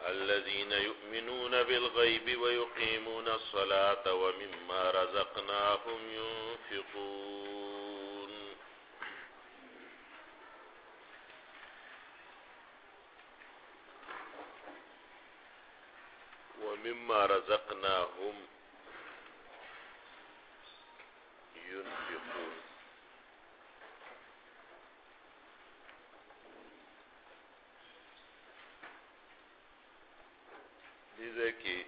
الذين يؤمنون بالغيب ويقيمون الصلاة ومما رزقناهم ينفقون ومما رزقناهم ينفقون. دیزه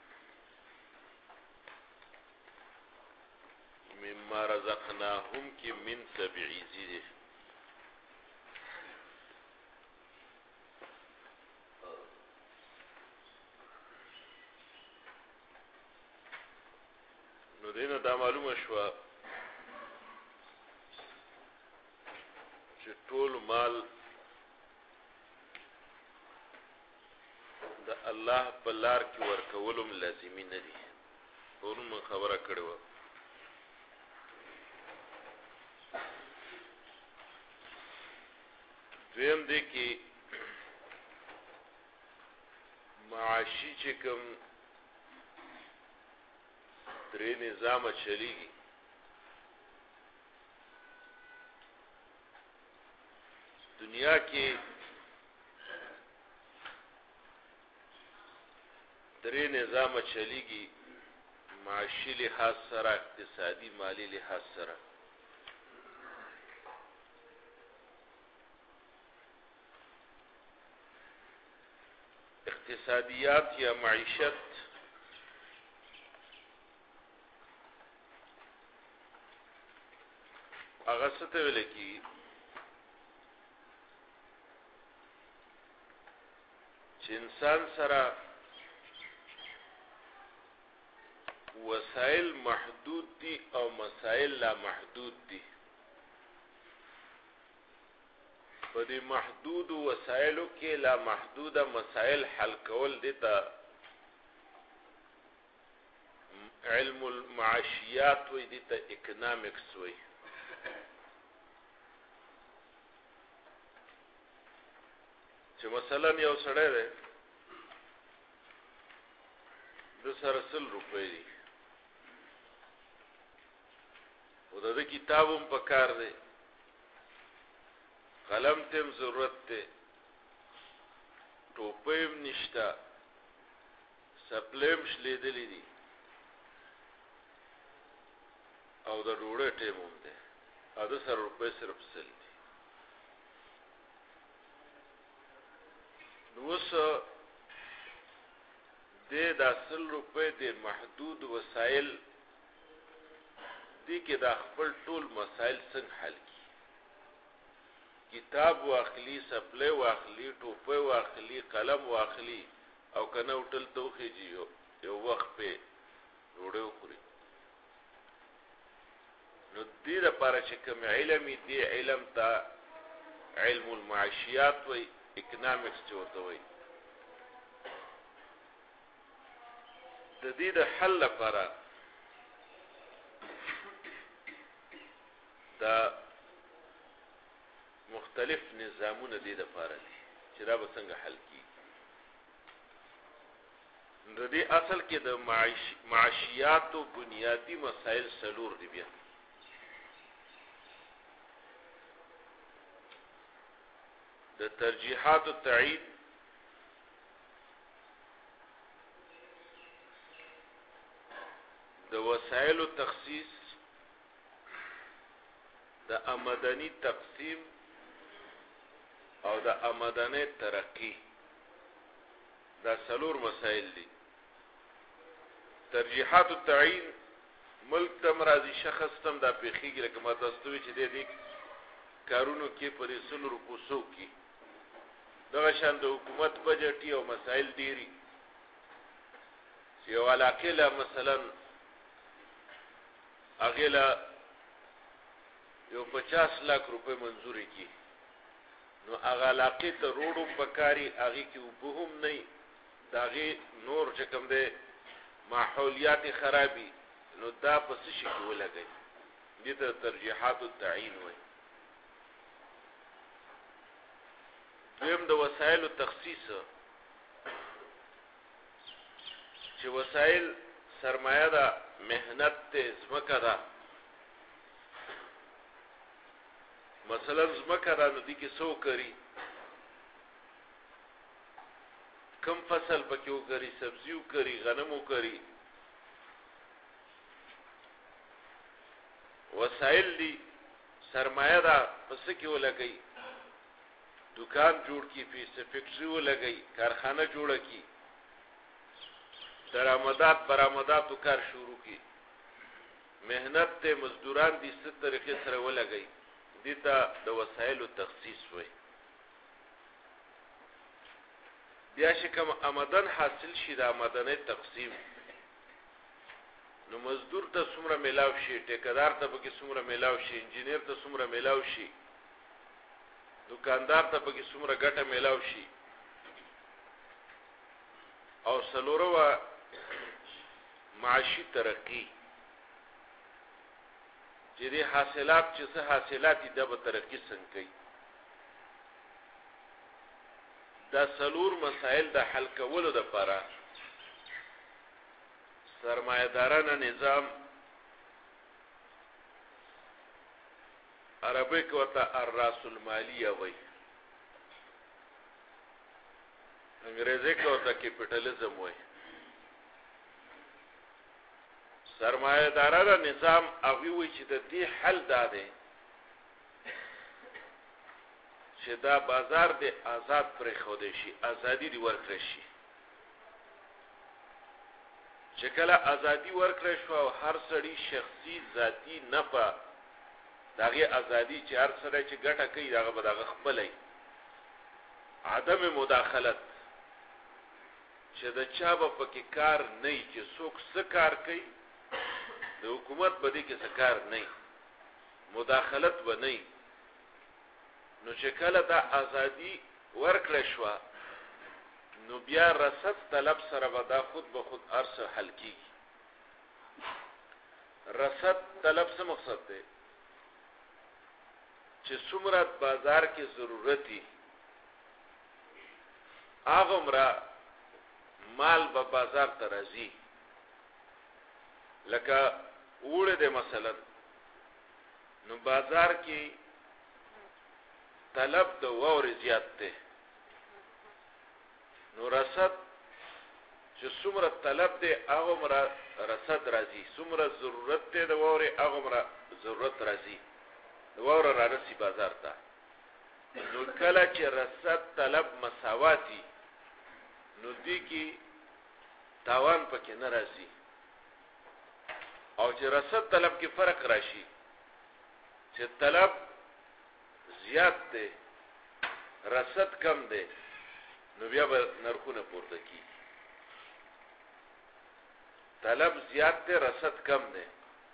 مما رزقناهم کی من تبعیزی دی نو دینا دا معلومه شوا چې ټول مال د الله په لار کې ورکولم لازمي نه دي. ورنه خبره کړې وه دویم دی کې معاشي چې کوم درې نظامه چلیږي دنیا کې درې نظامه چلیږي معاشي لحاظ سره اقتصادي مالی لحاظ سره. اقتصادیات یا معیشت هغه څه ته ویل کېږي چې انسان سره وسائل محدود دي او مسائل لا محدود دي. په دې محدود وسایلو کې لا محدوده مسائل حل کول دي ته علم المعاشیات وي، دي ته اکنامکس وي. چې مثلا یو سړی دی د سره 100 روپۍ دي او د کتاب هم پکار دی، قلم تم ضرورت دی، ټوپۍ هم نشته، سپلې هم شلېدلې دي او د ډوډۍ ټیم هم دی او د سره روپۍ صرف 100 دي. نو اوس دا 100 روپۍ د محدود وسایل دي کې دا خپل ټول مسائل څنګه حل کی. کتاب واخلی، سپلې واخلی، ټوپۍ واخلی، قلم واخلی او کنه هوټل ته وخیږي یو وخت په ډوډۍ وخوري. نو دې لپاره چې کوم علم دی علم ته علم المعاشیات وي، اکنامکس چې ورته وي. د دې د حل لپاره دا مختلف نظامونه دې لپاره دي چې دا به څنګه حل کیږي. د دې اصل کې د معاشیاتو بنیادی مسائل څلور دي. بیا د ترجیحات التعیین، د وسایل تخصیص، د آمدنی تقسیم او د آمدنی ترقی. دا څلور مسائل دي. ترجیحات التعیین ملک تم راځي، شخص تم دا پیخیږي لکه ما تاسو ته چې دې کارونو کې په 100 روپو کې دغه شان د حکومت بجټي او مسائل ډیری چې یو علاقې له مثلا هغې له یو 50 लाख روپۍ منظورې کی، نو هغه علاقې ته روډ هم پکاري، هغې کې اوبه هم نه، د هغې نور چې کوم دی ماحولیات خرابي، نو دا په څه شي کې ولګوي. دې ته ترجیحات التعیین وایي. دویم د وسایلو تخصیص، چې وسایل سرمایه ده، مهنت ته ځمکه ده. مثلا ځمکه ده نو دې کې څه وکري، کم فصل پکې وکري، سبزي وکري، غنم وکري. وسایل دي سرمایه ده، پس کې ولګي، دکان جوړ کی، فیکټری ولګي، کارخانه جوړه کی، درآمدات برآمدات کار شروع کی، مهنت ته مزدوران دي ست طریقې سره ولګي. دې ته د وسایلو تخصیص وي. بیا چې کوم آمدن حاصل شي د آمدنۍ تقسیم، نو مزدور ته څومره میلاو شي، ټیکدار ته پکې څومره میلاو شي، انجینیر ته څومره میلاو شي، دکاندار ته پکې څومره ګټه میلاو شي. او څلورمه معاشي ترقی، چې دې حاصلات چې څه حاصلات دي د به ترقی څنګه کوي. دا څلور مسائل د حل کولو دپاره سرمایه‌دارانه نظام عربی کې ورته الراس المالیه وایي، انګریزي کې ورته کیپیټالیزم وایي. سرمایه‌دارانه نظام هغوی وایي چې د دې حل دا دی چې دا بازار دې آزاد پرېښودی شي، ازادي دې ورکړی شي. چې کله ازادي ورکړی شو او هر سړي شخصي ذاتي نفع د هغې ازادي چې هر سړی چې ګټه کوي د هغه به د هغه خپلی، عدم مداخلت چې د چا به پکې کار نه وي، چې څوک څه کار کوي د حکومت په دې کې څه کار نه وي، مداخلت به نه وي. نو چې کله دا ازادي ورکړی شوه نو بیا رصد طلب سره به دا خود به خود هر څه حل کېږي. رصد طلب څه مقصد دی؟ چې څومره بازار کې ضرورت وي هغومره مال به بازار ته راځي. لکه اوړه دی مثلا، نو بازار کې طلب د واورې زیات دی، نو رصد چې څومره طلب دی هغومره رصد راځي، څومره ضرورت دی د واورې هغومره ضرورت راځي، د واوره رارسي بازار ته. نو کله چې رصد طلب مساواتی نو دې کې تاوان پکې نه راځي. او چې رصد طلب کې فرق راشي، چې طلب زیات دی رصد کم دی، نو بیا به نرخونه پورته کیږي. طلب زیات دی رصد کم دی،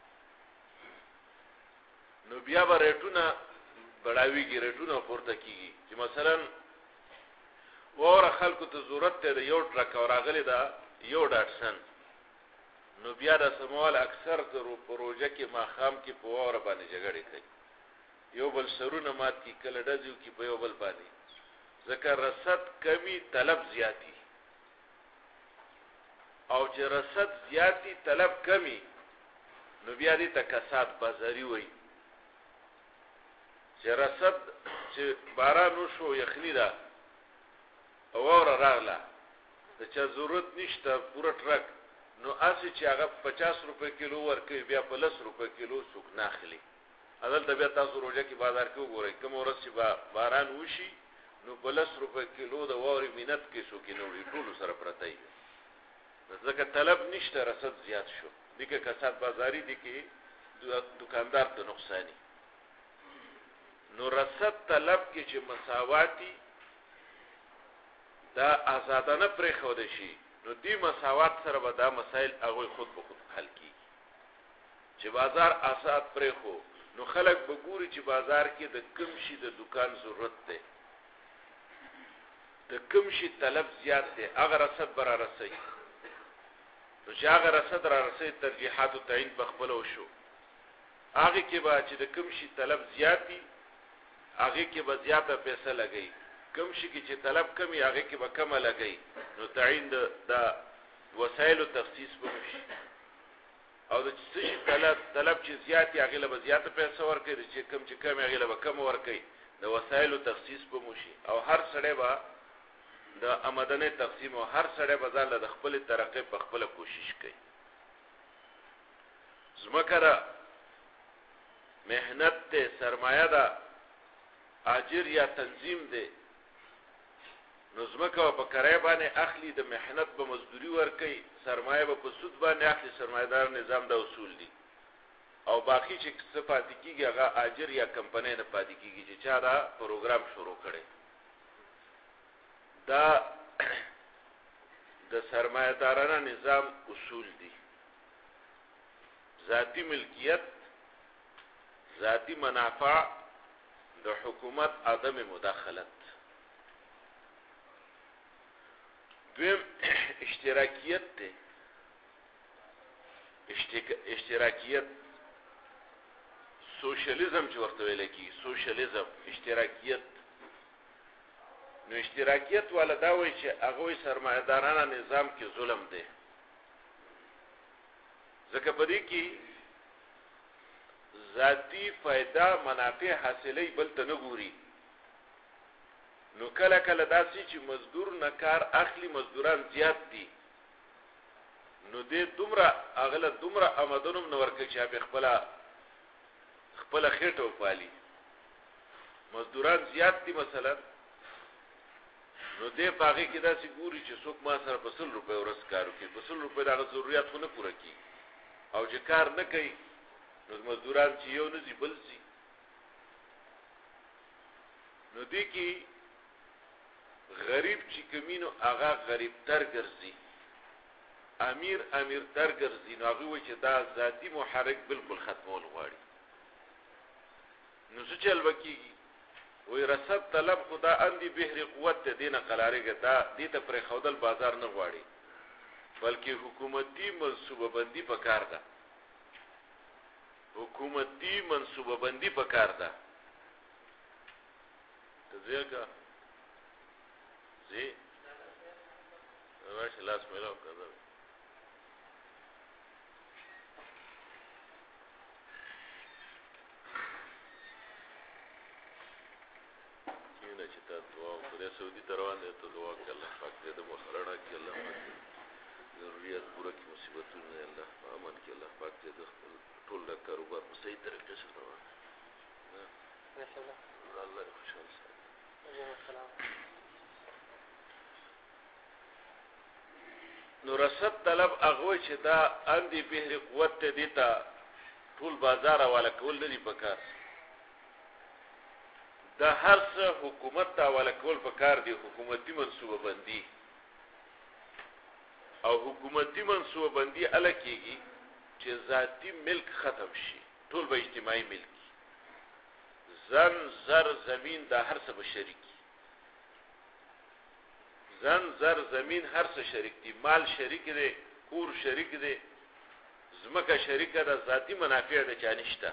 نو بیا به ریټونه بړاویږي، ریټونه پورته کیږي. چې مثلا واوره خلکو ته ضرورت دی د یو ټرک او راغلی ده 1 ډاټسن، نو بیا د سموال اکثر په روژه کې ماښام کې په واوره باندې جګړې کوي، یو بل سرونه مات کی، کله ډزې وکړي په یو بل باندې، ځکه رصد کمی طلب زیاتی. او چې رصد زیاتی طلب کمی نو بیا دې ته کساد بازاري وایي. چې رصد چې باران وشو یخني ده او واوره راغله، د چا ضرورت نشته پوره ټرک، نو هسې چې هغه 50 روپۍ کیلو ورکوي بیا په 10 روپۍ کیلو څوک نه اخلي. هلته بیا تاسو روژه کې بازار کې وګورئ، کومه ورځ چې باران وشي نو په 10 روپۍ کیلو د واورې مینت کې څوک نه وړي، ټولو سره پرته وي. ځکه طلب نشته، رصد زیات شو. دې کې کساد بازاري، دې کې دکاندار ته نقصاني. نو رصد طلب کې چې مساواتی دا آزادانه پرېښودی شي، نو دې مساوات سره به دا مسایل هغوی خود به خود حل کېږي. چې بازار آزاد پرېښو نو خلک به ګوري چې بازار کې د کوم شي د دکان ضرورت دی، د کوم شي طلب زیات دی، هغه رصد به رارسوي. نو چې هغه رصد رارسوي ترجیحات و تعیین په خپله وشو. هغې کې به چې د کوم شي طلب زیات دي هغې کې به زیاته پیسه لګوي، کوم شي کې چې طلب کم وي هغې کې به کمه لګوي. نو تعیین د وسایل تخصیص به شي او د څه طلب چې زیات یا غیله به زیاته پیسې ورکړي چې کم چې کم یا غیله به کم ورکړي د وسایل تخصیص به شي او هر سړی به د آمدنې تقسیم او هر سړی به ځان له خپل ترقې په خپل کوشش کوي زمکره مهنت ته سرمایه ده اجر یا تنظیم ده نو زمکه په کرای باندې اخلي د مهنت په مزدوري ورکي سرمایه په سود باندې اخلي سرمایدار نظام د اصول دي او باقی چې څه پاتې کیږي هغه اجر یا کمپنۍ نه پاتې کیږي چې چا دا پروګرام شروع کړي دا د سرمایدارانه نظام اصول دي ذاتی ملکیت ذاتی منافع د حکومت عدم مداخلت دویم اشتراکیت ده اشتراکیت سوشلیزم چې ورته ویل کی سوشلیزم اشتراکیت نو اشتراکیت والا دا وایي چې هغه سرمایدارانه نظام کې ظلم ده ځکه په دې کې ذاتی فائدہ منافع حاصلې بل ته نه ګوري نو کله کله داسې چې مزدور نه کار اخلي مزدوران زیات دي نو دې دومره اغله دومره آمدنوم نور کې چې په خپل خېټو پالي مزدوران زیات دي مثلا نو دې پاغي کې داسې ګوري چې څوک ما سره په 100 روپے ورځ کارو کوي په 100 روپے دغه ضرورت خو نه پوره کوي او چې کار نه کوي نو مزدوران چې یو نه زی بل سي نو دې کې غریب چې کمینو هغه غریب تر ګرځي امیر تر ګرځي نو هغه و چې دا ذاتی محرک بالکل ختمول غواړي نو څه چل وکیږي وې رسد طلب خدا اندي بهر قوت دینه قلاریګه دا دې ته پر خودل بازار نه غواړي بلکې حکومتي منصوبه بندي پکار ده حکومتي منصوبه بندي پکار ده تزيګه زی واش لاس ملاو کړه کینه چې تاسو دعا وکړئ سعودي روان دي ته دعا وکړئ الله پاک دې د مخرړه کې الله پاک ضرورت پوره کې مصیبتونه الله امن کې الله پاک دې د ټول د کاروبار په صحیح طریقې سره روان الله خوشاله ساتي نو رسد طلب هغه چې دا اندي بهر قوت ته دیتا ټول بازار والا کول نه دی پکار دا هر څه حکومت ته والا کول پکار دی حکومتي منصوبه بندي او حکومتي منصوبه بندي الکیږي چې ذاتی ملک ختم شي ټول به اجتماعي ملک زن زر زمین دا هر څه به شریک زن زر زمین هر څه شریک دي مال شریک دي کور شریک دي زمکه شریک ده ذاتی منافع ده چانشته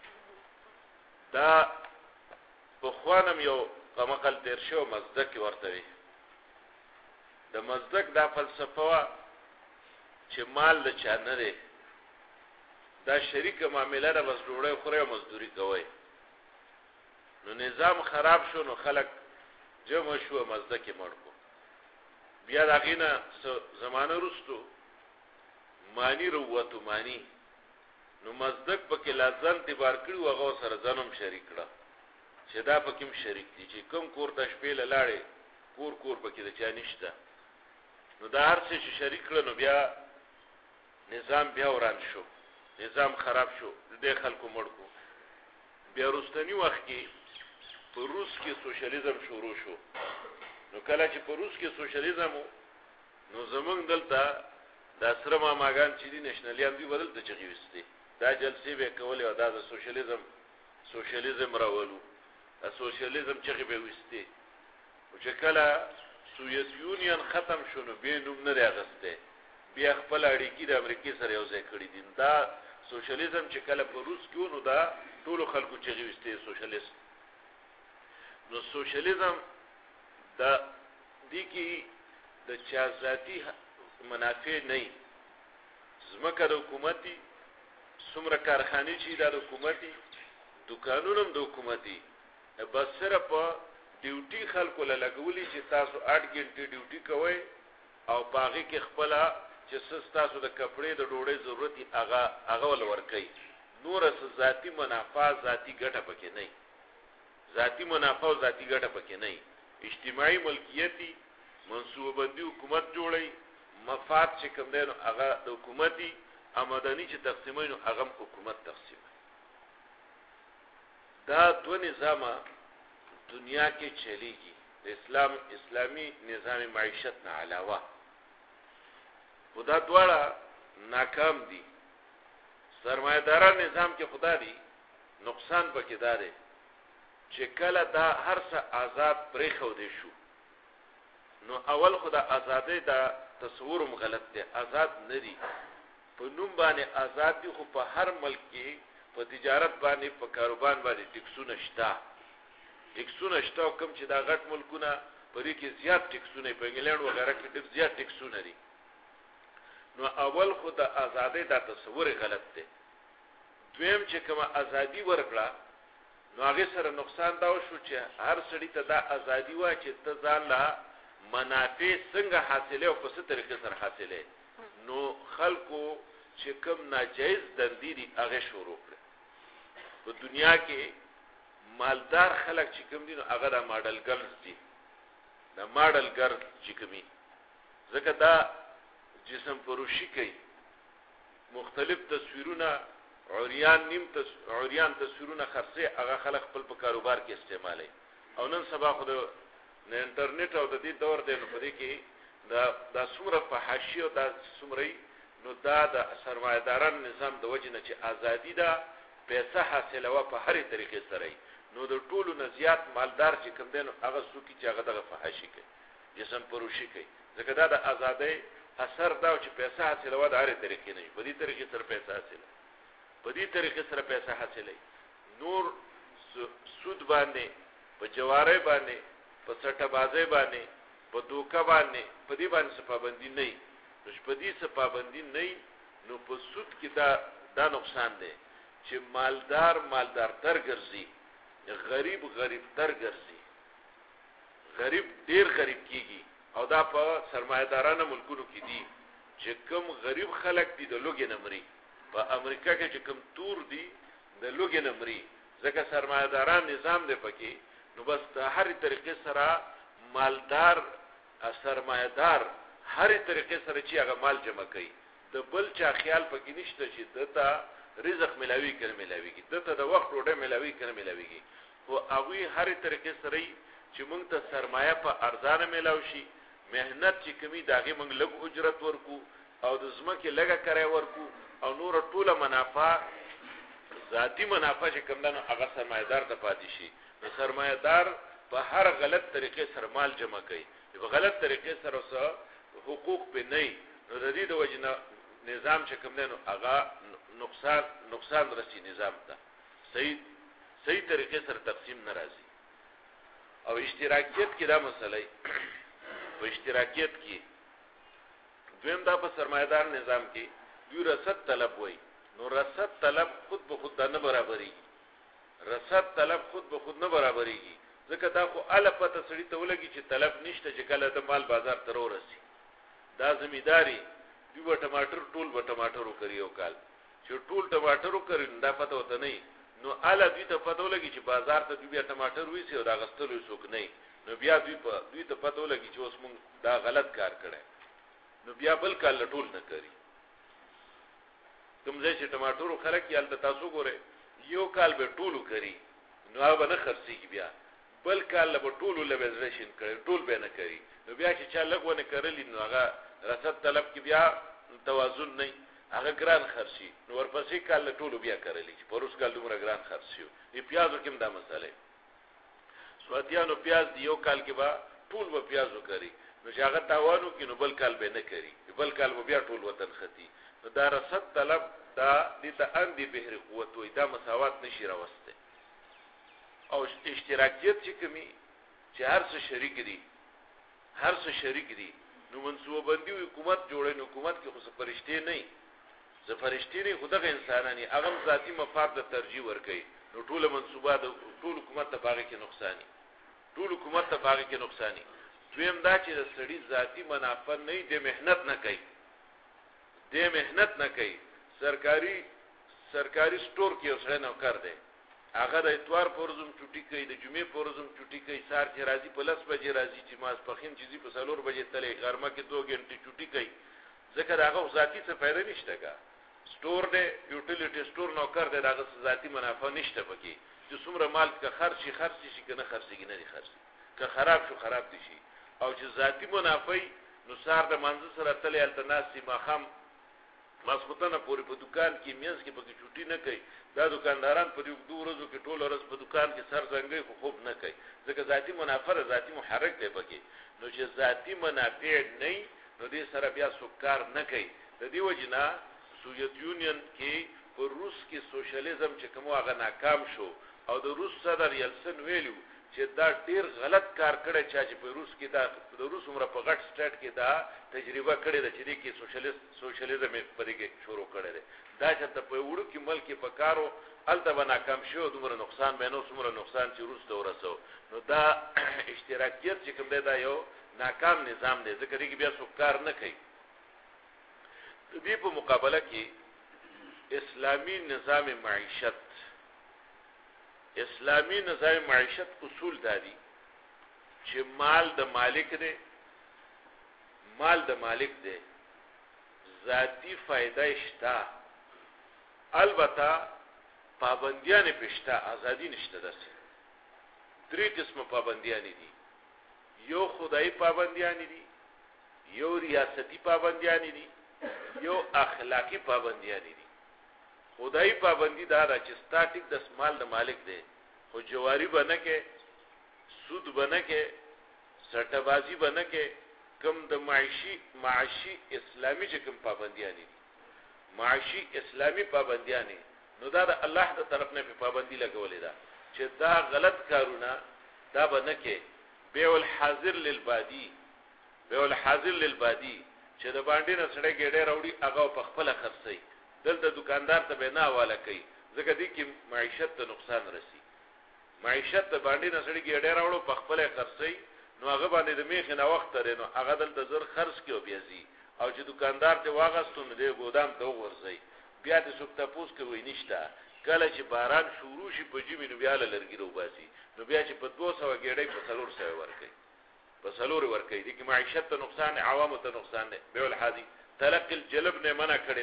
دا په خوانم یو قمقل تیر شو مزدک ورته وي د مزدک دا فلسفه چې مال د چا نه دی دا شریکه معاملې را بس ډوړې خوره مزدوري کوي نو نظام خراب شو نو خلک جمع شو مزدک مړکو بیا دا غینه زمانه رستو مانی روتو مانی نو مزدک پکې لازم تبار کړو هغه سره ځنم شریک کړه چې دا پکې شریک دي چې کوم کور د شپې لاړې کور پکې د چا نشته نو دا هر څه شریک کړه نو بیا نظام بیا وران شو نظام خراب شو د خلکو مړکو بیا رستنی وخت کې په روس کې سوشلیزم شروع شو نو کله چې په روس کې سوشلیزم نو زمونږ دلته د سره ماګان چې دي نېشنلیان دی بدلته چغي وستي دا جلسې به کولې او دا د سوشلیزم راولو د سوشلیزم چغي به وستي او چې کله سوویت یونین ختم شونه به نوم نه راغسته بیا خپل اړیکې د امریکای سره یو ځای کړې دي دا سوشلیزم چې کله په روس کې ونو دا ټول خلکو چغي وستي سوشلیست نو سوشلیزم دا دی کې د چا ذاتی منافع نه زمکه د حکومتي څومره کارخانې چې د حکومتي دکانونه هم د حکومتي بس صرف ډیوټي خلکو له لګولي چې تاسو 8 غنټې ډیوټي کوئ او باغی کې خپل چې تاسو د کپڑے د ډوډۍ ضرورت هغه ول ورکي نور ذاتی منافع ذاتی ګټه پکې نه ذاتی منافع او ذاتی ګټه پکې نه اجتماعي ملکیتي منصوبه بندي حکومت جوړي مفاد چې کوم دی نو هغه د حکومتي آمدنی چې تقسیموي نو هغه حکومت تقسیم دا دو نظام دنیا کې چلیږي د اسلامی نظام معیشت نه علاوه خدا دواړه ناکام دي سرمایداران نظام کې خدا دی نقصان پکې داره چې کله دا هر څه آزاد پرې خو دي شو نو اول خدا آزادۍ دا تصورم غلط دی آزاد نه دي په نوم باندې آزاد دي خو په هر ملک کې په تجارت باندې په کاروبار باندې ټیکسونه شته کوم چې دا غټ ملکونه پرې کې زیات ټیکسونه په انګلند وغیرہ کې ډېر زیات ټیکسونه دي نو اول خود آزادۍ دا تصور غلط دی دویم چې کومه ازادي ورکړه نو هغه سره نقصان دا شو چې هر سړی ته دا ازادي وا چې ته ځان لا منافع څنګه حاصله او په څه طریقې سره حاصله نو خلکو چې کوم ناجایز دندې دي هغه شروع کړ په دنیا کې مالدار خلک چې کوم دي نو هغه د ماډل ګرلز دي د ماډل ګرلز چې کومي ځکه دا جسم پروشی کوي مختلف تصویرونه عریان تصویرونه خرڅه هغه خلک خپل په کاروبار کې استعمالي او نن سبا خو د انټرنیټ او د دې دور دی نو په دې کې دا څومره فحاشي او دا څومره نو دا د سرمایداران نظام د وجه نه چې ازادي ده پیسې حاصلوه په هرې طریقې سره نو د ټولو نه زیات مالدار چې کوم دی نو هغه څوک چې هغه دغه فحاشي کوي جسم پروشي کوي ځکه دا د ازادۍ اثر دا چې پیسې حاصلوه د هرې طریقې نه په دې طریقې سره پیسې حاصله په دې طریقې سره پیسې حاصله نور سود باندې په جواره باندې په سټه بازی باندې په دوکه باندې په دې باندې څه پابندي نه نو په دې څه پابندي نه نو په سود کې دا نقصان دی چې مالدار تر ګرځي غریب تر ګرځي غریب ډیر غریب کیږي او دا په سرمایدارانه ملکونو کې دي چې کوم غریب خلک دي د لوګي نمرې په امریکا کې چې کوم تور دي د لوګي نمرې ځکه سرمایداران نظام دی پکې نو بس د هر طریقې سره مالدار سرمایدار هر طریقې سره چې هغه مال جمع کوي د بل چا خیال پکې نشته چې دته رزق ملاوي کنه ملاويږي دته د وخت ډوډۍ ملاوي کنه ملاويږي او هغه هر طریقې سره چې موږ ته سرمایه په ارزانه ملاوي شي مهنت چې کمی داغه موږ لږ اجرت ورکو او د زمکه لږه کرای ورکو او نور ټوله منافع ذاتی منافع چې کوم دنو هغه سرمایدار ته پاتې شي نو سرمایدار په هر غلط طریقې سره مال جمع کوي په غلط طریقې سره حقوق به نه نو د دې د وجنه نظام چې کوم دنو هغه نقصان رسي نظام ته صحیح طریقې سره تقسیم ناراضي او اشتراکیت کې دا مسله په اشتراکیت کې دویم دا په سرمایدار نظام کې دوی رصد طلب وای نو رصد طلب خود به خود نه برابرۍ رصد طلب خود به خود نه برابرېږي ځکه دا خو اله پته سړی ته ولګي چې طلب نشته چې کله د مال بازار ته ورسي دا زمیداری دوی به ټماټر ټول به ټماټر وکړي او کال چې ټول ټماټر وکړي دا پته وته نه نو اله دوی ته پته ولګي چې بازار ته دوی بیا ټماټر وېسي او دا غستلو څوک نه نو بیا دوی ته پته ولګي چې اوس موږ دا غلط کار کړی نو بیا بل کال ټول نه کوي کوم ځای چې ټماټر خلک یال ته تاسو ګوره یو کال به ټولو کوي نو هغه نه خرڅيږي بیا بل کال به ټولو لبزریشن کوي ټول به نه کوي نو بیا چې چا لګونه کړلی نو هغه رصد طلب کې بیا توازن نه هغه ګران خرڅي نو ورپسې کال ټولو بیا کړلی چې پروس کال دومره ګران خرڅیو دی پیازو کې دا مسله سواتیانو پیاز دی یو کال کې با ټول به پیازو کوي نو چې هغه تاوانو کې نو بل کال به نه کوي بل کال به بیا ټول وطن ختی نو دا رصد طلب دا د اندی بهر قوت وي دا مساوات نشي راوسته او اشتراکیت چې کومي چې هر څه شریک دي نو منصوبه بندي حکومت جوړي نو حکومت کې خو فرشتي نه زه فرشتي نه خدای انساناني هغه ذاتی مفاد ته ترجیح ورکړي نو ټول منصوبات ټول حکومت ته باغ کې نقصانی ټول حکومت ته باغ کې نقصانی دویم دا چې د سړي ذاتی منافع نه دی مهنت نه کوي سرکاري سٹور کې اوسره نو کار دی هغه د اتوار پورزم چټي کوي د جمعې پورزم چټي کوي سار چې راځي په 10 بجې راځي چې ماس پخین چیزي په 4 بجې تلې غرمه کې 2 غنټې چټي کوي ځکه داغه ذاتی څه فائدہ نشته کا سٹور دی یوټیلیټي سٹور نو کار دی داغه ذاتی منافع نشته پکې چې څومره مال کا خرچي شي کنه خرڅي نه دي خرڅي که خراب شو خراب دي شي او چې ذاتی منافع نو سار د منځ سره تلې التناسي ماخم ماسختنه پوری په دکان کې میز کې پکې چټي نه کوي دا دکانداران په دې دوه ورځو کې ټول ورځ په دکان کې سر زنګي خو خوب نه کوي ځکه ذاتی منافع ذاتی محرک دی پکې نو چې ذاتی منافع نه نو دې سره بیا سوکار نه کوي د دې وجنه سوویت یونین کې په روس کې سوشلیزم چې کوم هغه ناکام شو او د روس صدر یلسن ویلو چې دا ډیر غلط کار کړی چې په روس کې دا د روس عمره په غټ سټیټ کې دا تجربه کړې ده چې دې کې سوشلیزم په دې کې شروع کړی دی دا چې په وړو کې ملک په کارو الته ناکام شو دومره نقصان به نو څومره نقصان چې روس ته ورسو نو دا اشتراکیت چې کوم دی دا یو ناکام نظام دی ځکه دې بیا څوک کار نه کوي دې په مقابله کې اسلامی نظام معیشت اصول دادي چې مال د مالک دی ذاتی فائدہ شته البته پابندیان پښته ازادي نشته درسه درې قسمه پابندیان دي یو خدای پابندیان دي یو ریاستی پابندیان دي یو اخلاقی پابندیان دي خدای پابندی دا چې سٹاټیک د مال د مالک دی خو جواری بنه کې سود بنه کې سټبازی بنه کې کم د معاشي اسلامی چې کم پابندیان دي معاشي اسلامی پابندیان نو دا د الله د طرف نه په پابندی لګولې ده چې دا غلط کارونه دا بنه کې بیع الحاضر للبادی چې د باندې نه سړی ګډه راوړي هغه په خپل خرڅي دلته دکاندار ته به نه حواله کوي ځکه دې کې معیشت ته نقصان رسی معیشت ته باندې نه سړی ګډه راوړو په خپل خرڅي نو هغه باندې د میخ نه وخت لري نو هغه دلته زر خرڅ کیو بیازي او چې دکاندار ته واغستون دې ګودام ته ورځي بیا د سوک تاسو کوي نشته کله چې باران شروع شي په جمی نو بیا لرګي روباسي نو بیا چې په 200 ګډې په 300 ورکي په 300 ورکي دي کې معیشت ته نقصان عوامو ته نقصان نه بیل حادي تلقي الجلب نه منع کړي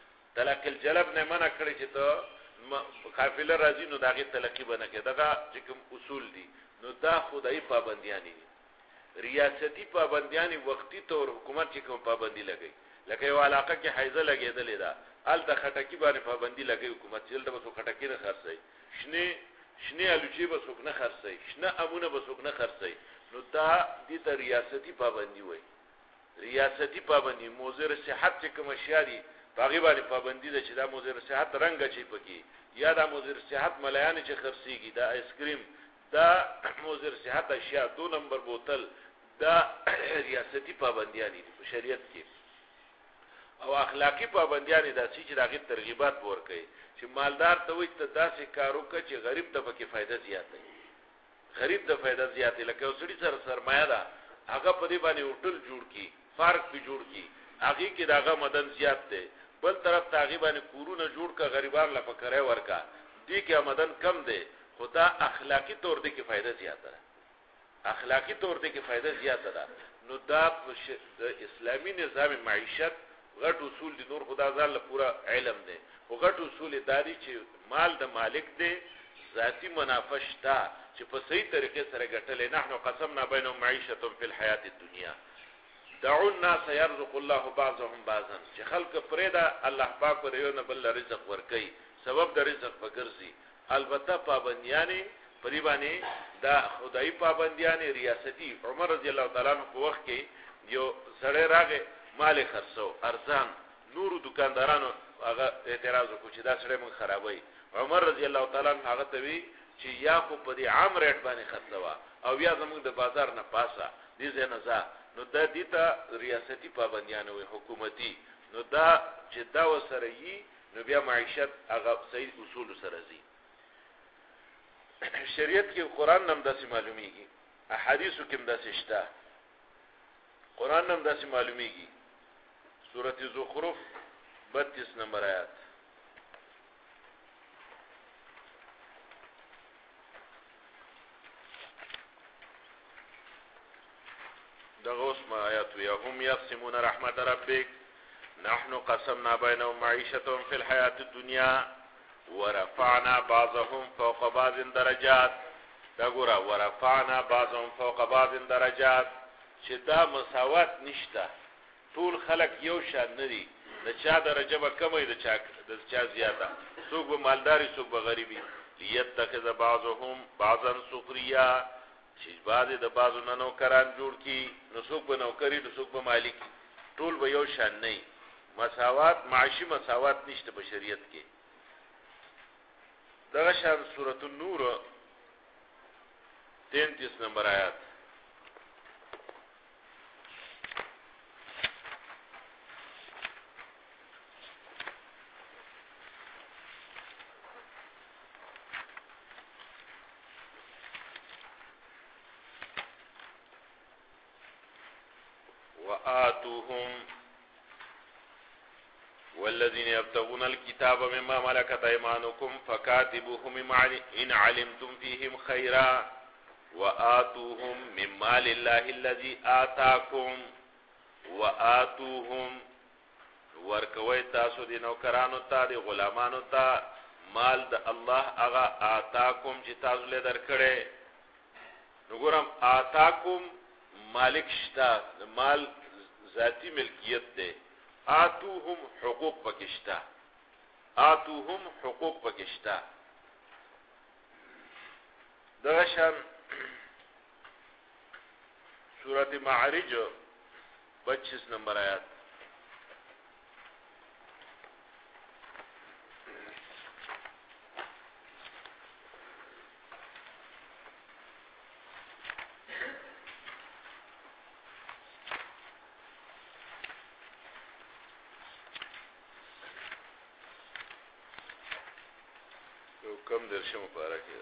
چې ته قافله راځي نو داغه تلقي بنه کې دغه چې کوم اصول دي نو دا خدای پابندیان دي ریاستی پابندیان وقتی طور حکومت چې کوم پابندی لګي لکه یو علاقه کې حیزه لګیدلې ده الته خټکی باندې پابندی لګي حکومت چې دلته وسو خټکی نه خرڅي شنه الوچي به څوک نه خرڅي شنه امونه به څوک نه خرڅي نو دا د ریاستی پابندی وای ریاستی پابندی موزر صحت چې کوم شاري باغی باندې پابندی ده چې دا موزر صحت رنگ چي پکې یا دا موزر صحت ملایان چې خرڅيږي دا آیسکریم دا موزر صحت اشیاء 2 نمبر بوتل دا ریاستی پابندیان دي په شریعت کې او اخلاقی پابندیان دا چې دغه ترغیبات ورکړي چې مالدار ته وي ته داسې کارو کوي چې غریب ته پکې فائدہ زیاته غریب ته فائدہ زیاته لکه وسړي سره سرمایه ده هغه په دې باندې هوټل جوړ کی پارک به جوړ کی هغه کې داغه مدن زیات ده بل طرف ته باندې کورونه جوړ کا غریبان لا پکړې ورکا دې کې مدن کم ده خدا اخلاقی طور دې کې فائدہ زیاته ده اخلاقی طور دې کې فائدہ زیاته ده نو دا د اسلامی نظام معیشت غټ اصول دي نور خدا ځان له پورا علم دي او غټ اصول داري چې مال د مالک دی ذاتی منافع شته چې په صحیح طریقې سره ګټلې نحنو قسمنا بينهم معيشتهم في الحياه الدنيا دعوا الناس يرزق الله بعضهم بعضا چې خلق پرېدا الله پاک پر یو نه بل رزق ورکي سبب د رزق وګرځي البته پابندیانه پریبانی دا خدای پابندیانه ریاستی عمر رضی الله تعالی عنہ په وخت کې یو سړی راغی مال خرڅو ارزان نور دکاندارانو هغه اعتراض وکړ چې دا سړی مون خرابوي عمر رضی الله تعالی عنہ هغه ته وی چې یا خو په دې عام ریټ باندې خرڅوا او یا زموږ د بازار نه پاسه دې نه ځه نو دا دیتا ریاستی پابندیان وي حکومتي نو دا چې دا وسره یي نو بیا معیشت هغه صحیح اصول سره زی شریعت کې قران نم داسې معلومیږي احادیثو کې هم داسې شته قران نم داسې معلومیږي سورۃ زخرف 32 نمبر آیات دغوس ما آیات یا هم یقسمون رحمت ربک نحن قسمنا بينهم معيشتهم في الحياة الدنيا ورفعنا بعضهم فوق بعض درجات دا ګورا ورفعنا بعضهم فوق بعض درجات چې دا مساوات نشته ټول خلق یو شان نه دي د چا درجه به کمه د چا زیاته څوک به مالداري څوک به غریبي ليتخذ بعضهم بعضا سخريا چې بعض د بعضو نه نوکران جوړ کی نو څوک به نوکری نو څوک به مالک ټول به یو شان نه مساوات معاشي مساوات نشته په شریعت کې دغه شان سورۃ النور 33 نمبر آیات وآتوهم والذين يبتغون الكتاب مما ملكت ايمانكم فكاتبوهم ان علمتم فيهم خيرا وآتوهم من مال الله الذي آتاكم وآتوهم ورکوي تاسو دي نوکرانو ته دي غلامانو ته مال د الله هغه آتاکم چې تاسو له درکړې وګورم آتاکم مالک شتا مال ذاتی ملکیت ده آتوهم حقوق پکشتا آتوهم حقوق پکشتا دغشان سورۃ معارج 25 نمبر آیات کم درشم مبارکه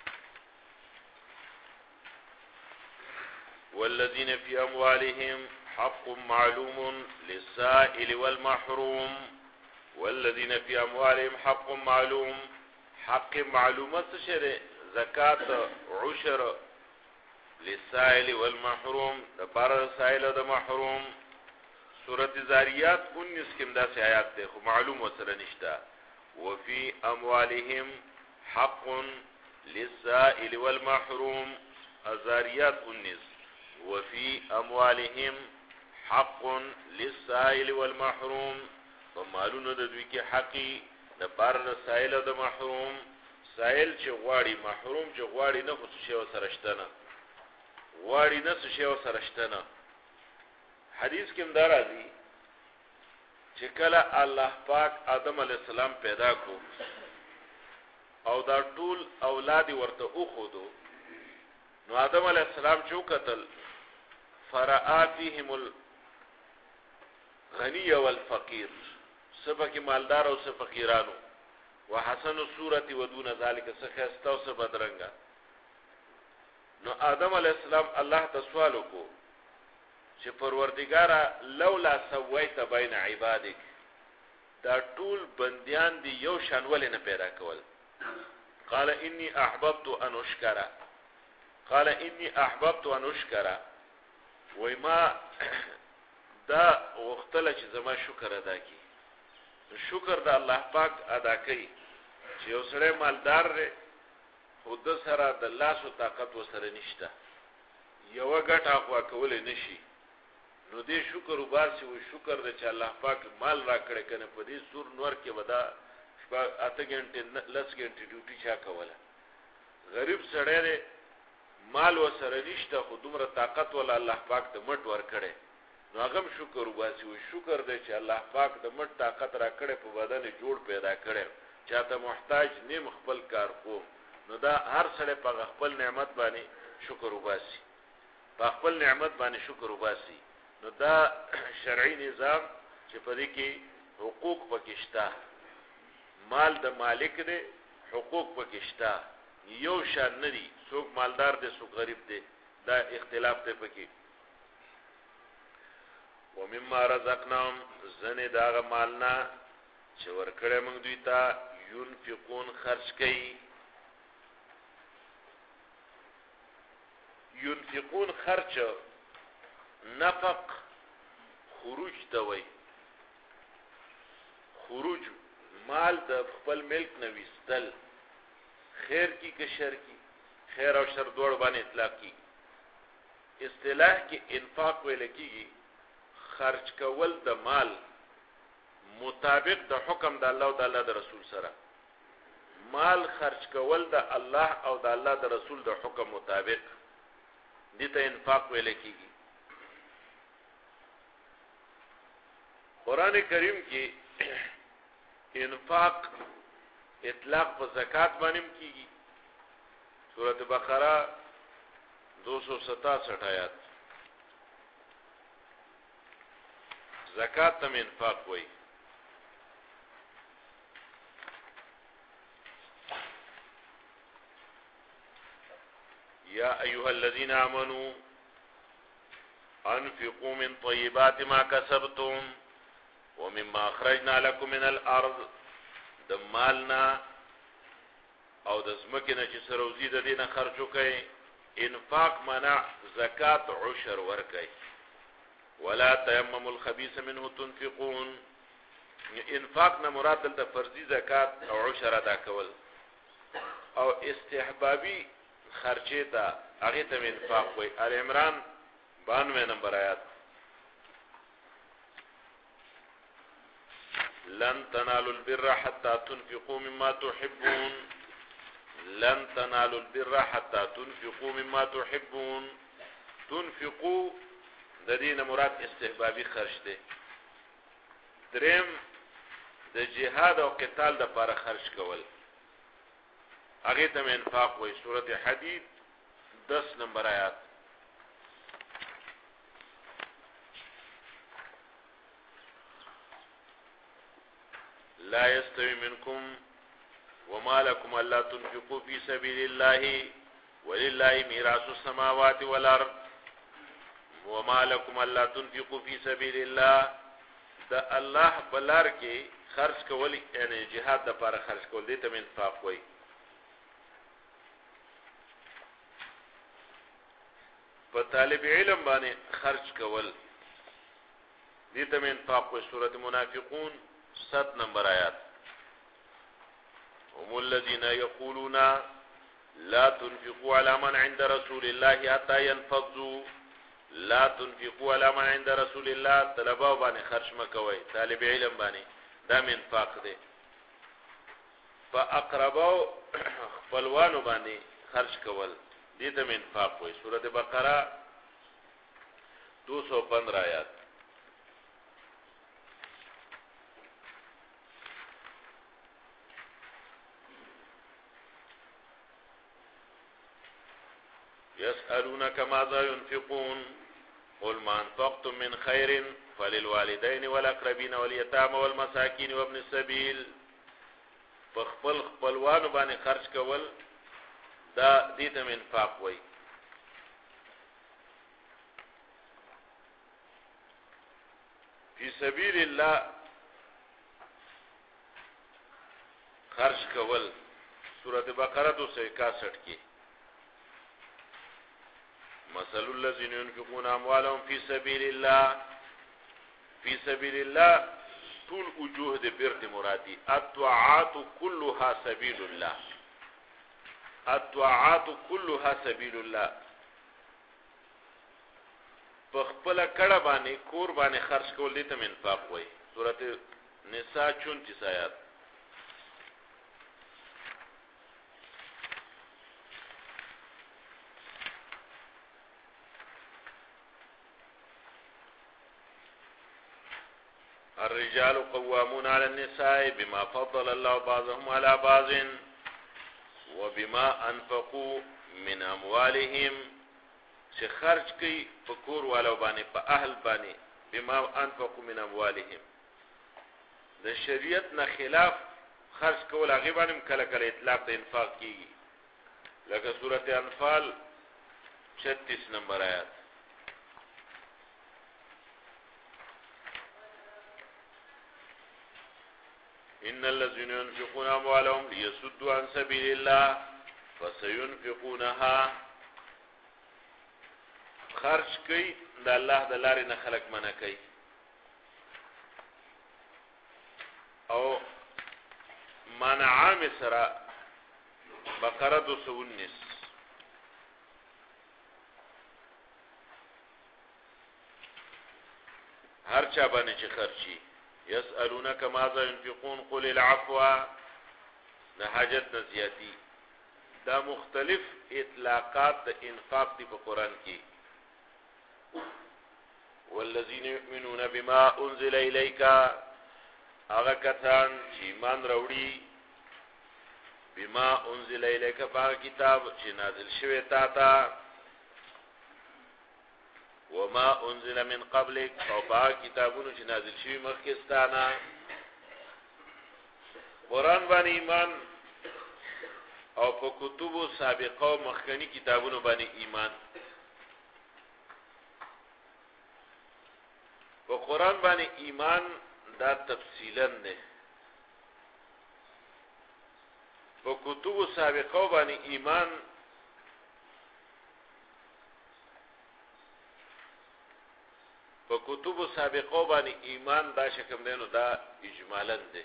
والذين في اموالهم حق معلوم للسائل والمحروم والذين في اموالهم حق معلوم حق معلومه څه زکات عشر للسائل والمحروم د بار سائل او د محروم سورۃ زاریات 19 کې داسې آیات ده خو معلوم وسره نشته وفي اموالهم حق للسائل والمحروم الزاريات 19 وفي اموالهم حق للسائل والمحروم فمالون د دوی کې حقي د بار سائل او د محروم سائل چې غواړي محروم چې غواړي نه خو شی وسرشتنه غواړي نه شی وسرشتنه حدیث کې مدار راځي چې کله الله پاک آدم علی السلام پیدا کو او دا ټول اولاد ورته اوخدو نو آدم علی السلام چې قتل فرآ فيهم الغني والفقير سبق مالدار او فقیرانو وحسن الصورت ودون ذلك سخستا او بدرنګا نو آدم علی السلام الله ته سوال وکړو چې پروردګارا لولا سويت بین عبادك دا ټول بنديان دي یو شانول نه پیدا کول قال اني احببت ان اشكر وما دا وختله چې زما شکر ادا کی شکر د الله پاک ادا کوي چې یو سره مالدار دی خود سره د لاس او طاقت وسره نشته یو غټه خوا کول نشي نو دې شکر وباسي او شکر د چې الله پاک مال را کړی کنه په دې سور نور کې ودا شپه 8 غنټه 10 غنټه ډیوټي چا کوله غریب سړی دی مال وسره نشته خو دومره طاقت ول الله پاک ته مټ ور کړی نو هغه شکر وباسي او شکر دې چې الله پاک د مټ طاقت را کړی په بدن جوړ پیدا کړی چاته محتاج نیم خپل کار کو نو دا هر سړی په خپل نعمت باندې شکر وباسي په خپل نعمت باندې شکر وباسي نو دا شرعي نظام چې په دې کې حقوق پکې شته مال د مالک دی حقوق پکې شته یو شان نه دي څوک مالدار دی څوک غریب دی دا اختلاف دی پکې ومما رزقناهم زنه داغه مالنا چې ورکړې موږ دوی ته ينفقون خرج کوي ينفقون خرج نفق خروج دوي خروج مال د خپل ملک نه وستل خیر کی که شر کی خیر او شر دوړ باندې اطلاق کی اصطلاح کې انفاق ویل کیږي خرج کول د مال مطابق د حکم د الله او د الله د رسول سره مال خرج کول د الله او د الله د رسول د حکم مطابق دې ته انفاق ویل کیږي قران کریم کې انفاق اطلاق په زکات باندې کیږي سورۃ بقرہ 267 آیات زکات تم انفاق وای یا ایها الذين آمنوا انفقوا من طيبات ما كسبتم ومما اخرجنا لكم من الارض د مالنا او د زمکه نه چې سروزی د دینه خرچو کوي انفاق منع زکات عشر ورکي ولا تيمموا الخبيث منه تنفقون انفاق نه مراد د فرضي زکات او عشر ادا کول او استحبابي خرچه ته هغه ته انفاق وای ال عمران 92 نمبر آیات لن تنالوا البر حتى تنفقوا مما تحبون لن تنالوا البر حتى تنفقوا مما تحبون تنفقوا د دینه مراد استحبابي خرج دی دریم د جهاد او قتال د لپاره خرج کول هغه ته انفاق وای سورۃ حدید 10 نمبر آیات لا يستوي منكم وما لكم الا تنفقوا في سبيل الله ولله ميراث السماوات والارض وما لكم الا تنفقوا في سبيل الله دا الله بلار کې خرج کول یعنی jihad د لپاره خرج کول دې ته انفاق وای په طالب علم باندې خرج کول دې ته انفاق وای سورۃ منافقون 7 نمبر آیات هم الذين يقولون لا تنفقوا على من عند رسول الله حتى ينفضوا لا تنفقوا على من عند رسول الله طلبه باندې خرج مکوي طالب علم باندې دا انفاق دی فاقربوا خپلوانو باندې خرج کول دې ته انفاق وای سورۃ بقرہ 215 آیات يسألونك ماذا ينفقون قل ما انفقتم من خير فللوالدين والأقربين واليتامى والمساكين وابن السبيل خپلوانو باندې خرج کول دا دې ته انفاق وای فی سبیل الله خرج کول سورۃ بقرہ 261 کې مثل الذين ينفقون اموالهم في سبيل الله في سبيل الله طول وجوه د برد مرادي الطاعات كلها سبيل الله الطاعات كلها سبيل الله په خپل کړه باندې کور باندې خرج کول دي ته انفاق وای سورۃ نساء 34 آیات الرجال قوامون على النساء بما فضل الله بعضهم على بعض وبما أنفقوا من أموالهم چې خرج کوي په کور والو باندې په اهل باندې بما انفقوا من اموالهم د شریعت نه خلاف خرج کول هغه باندې کله کله اطلاق د انفاق کیږي لکه سورته انفال 36 نمبر آیات ان الذين ينفقون اموالهم ليصدوا عن سبيل الله فسينفقونها خرج کوي د الله د لارې نه خلق منع کوي او منع عام سره بقره 219 هر چا باندې چې خرچي يسألونك ماذا ينفقون قل العفو نه حاجت نه زیاتی دا مختلف اطلاقات د انفاق دی په قران کې والذین یؤمنون بما انزل الیک هغه کسان چې ایمان راوړي بما انزل الیک په کتاب چې نازل شوی تا ته وما انزل من قبلك او با کتابونو چې نازل شوی مخکستانه قرآن باندې ایمان او په کتبو سابقه او مخکنی کتابونو باندې ایمان په قرآن باندې ایمان دا تفصیلا ده په کتبو سابقه باندې ایمان په کتب سابقه باندې ایمان دا شکم دینو دا اجمالاً ده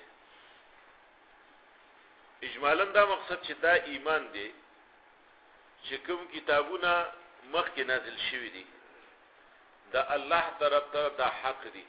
اجمالاً دا مقصد چې دا ایمان دی چې کوم کتابونه مخکې نازل شوي دي دا الله طرف ته دا حق دی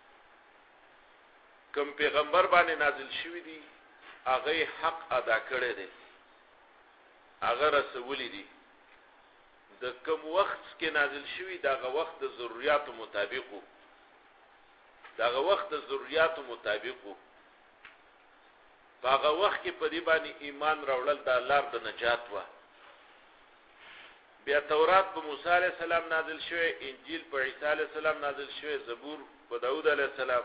کوم پیغمبر باندې نازل شوي دي هغه حق ادا کړی دی هغه رسولي دي د کوم وخت کې نازل شوی داغه وخت د ضرورتو مطابق وو داغه وخت د ضرورتو مطابق وو هغه وخت کې په دې باندې ایمان راوړل د الله د نجات و بیا تورات په موسی علی السلام نازل شوی انجیل په عیسی علی السلام نازل شوی زبور په داوود علی السلام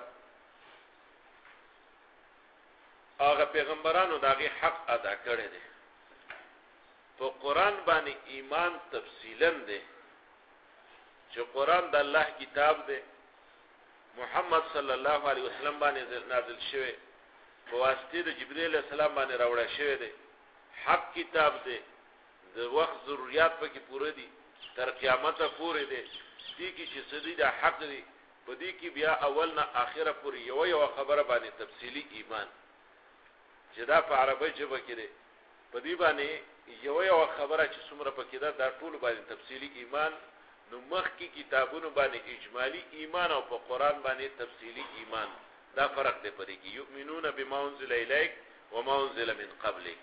هغه پیغمبرانو داغه حق ادا کړی دی په قرآن باندې ایمان تفصیلا ده چې قرآن د الله کتاب ده محمد صلی الله علیه وسلم باندې نازل شوی په واسطه د جبرئیل السلام باندې راوړل شوی ده حق کتاب ده د وخت ضرورت پکې پوره دي تر قیامت پورې ده دې کې چې سدي د حق دي په دې کې بیا اول نه اخره پورې یو خبره باندې تفصیلی ایمان چې دا په عربی ژبه کې ده په دې باندې یو خبره چې څومره پکې ده دا ټول باندې تفصیلی ایمان نو مخکې کتابونو باندې اجمالی ایمان او په قرآن باندې تفصیلی ایمان دا فرق دی پدې کې یؤمنون بما انزل الیک وما انزل من قبلک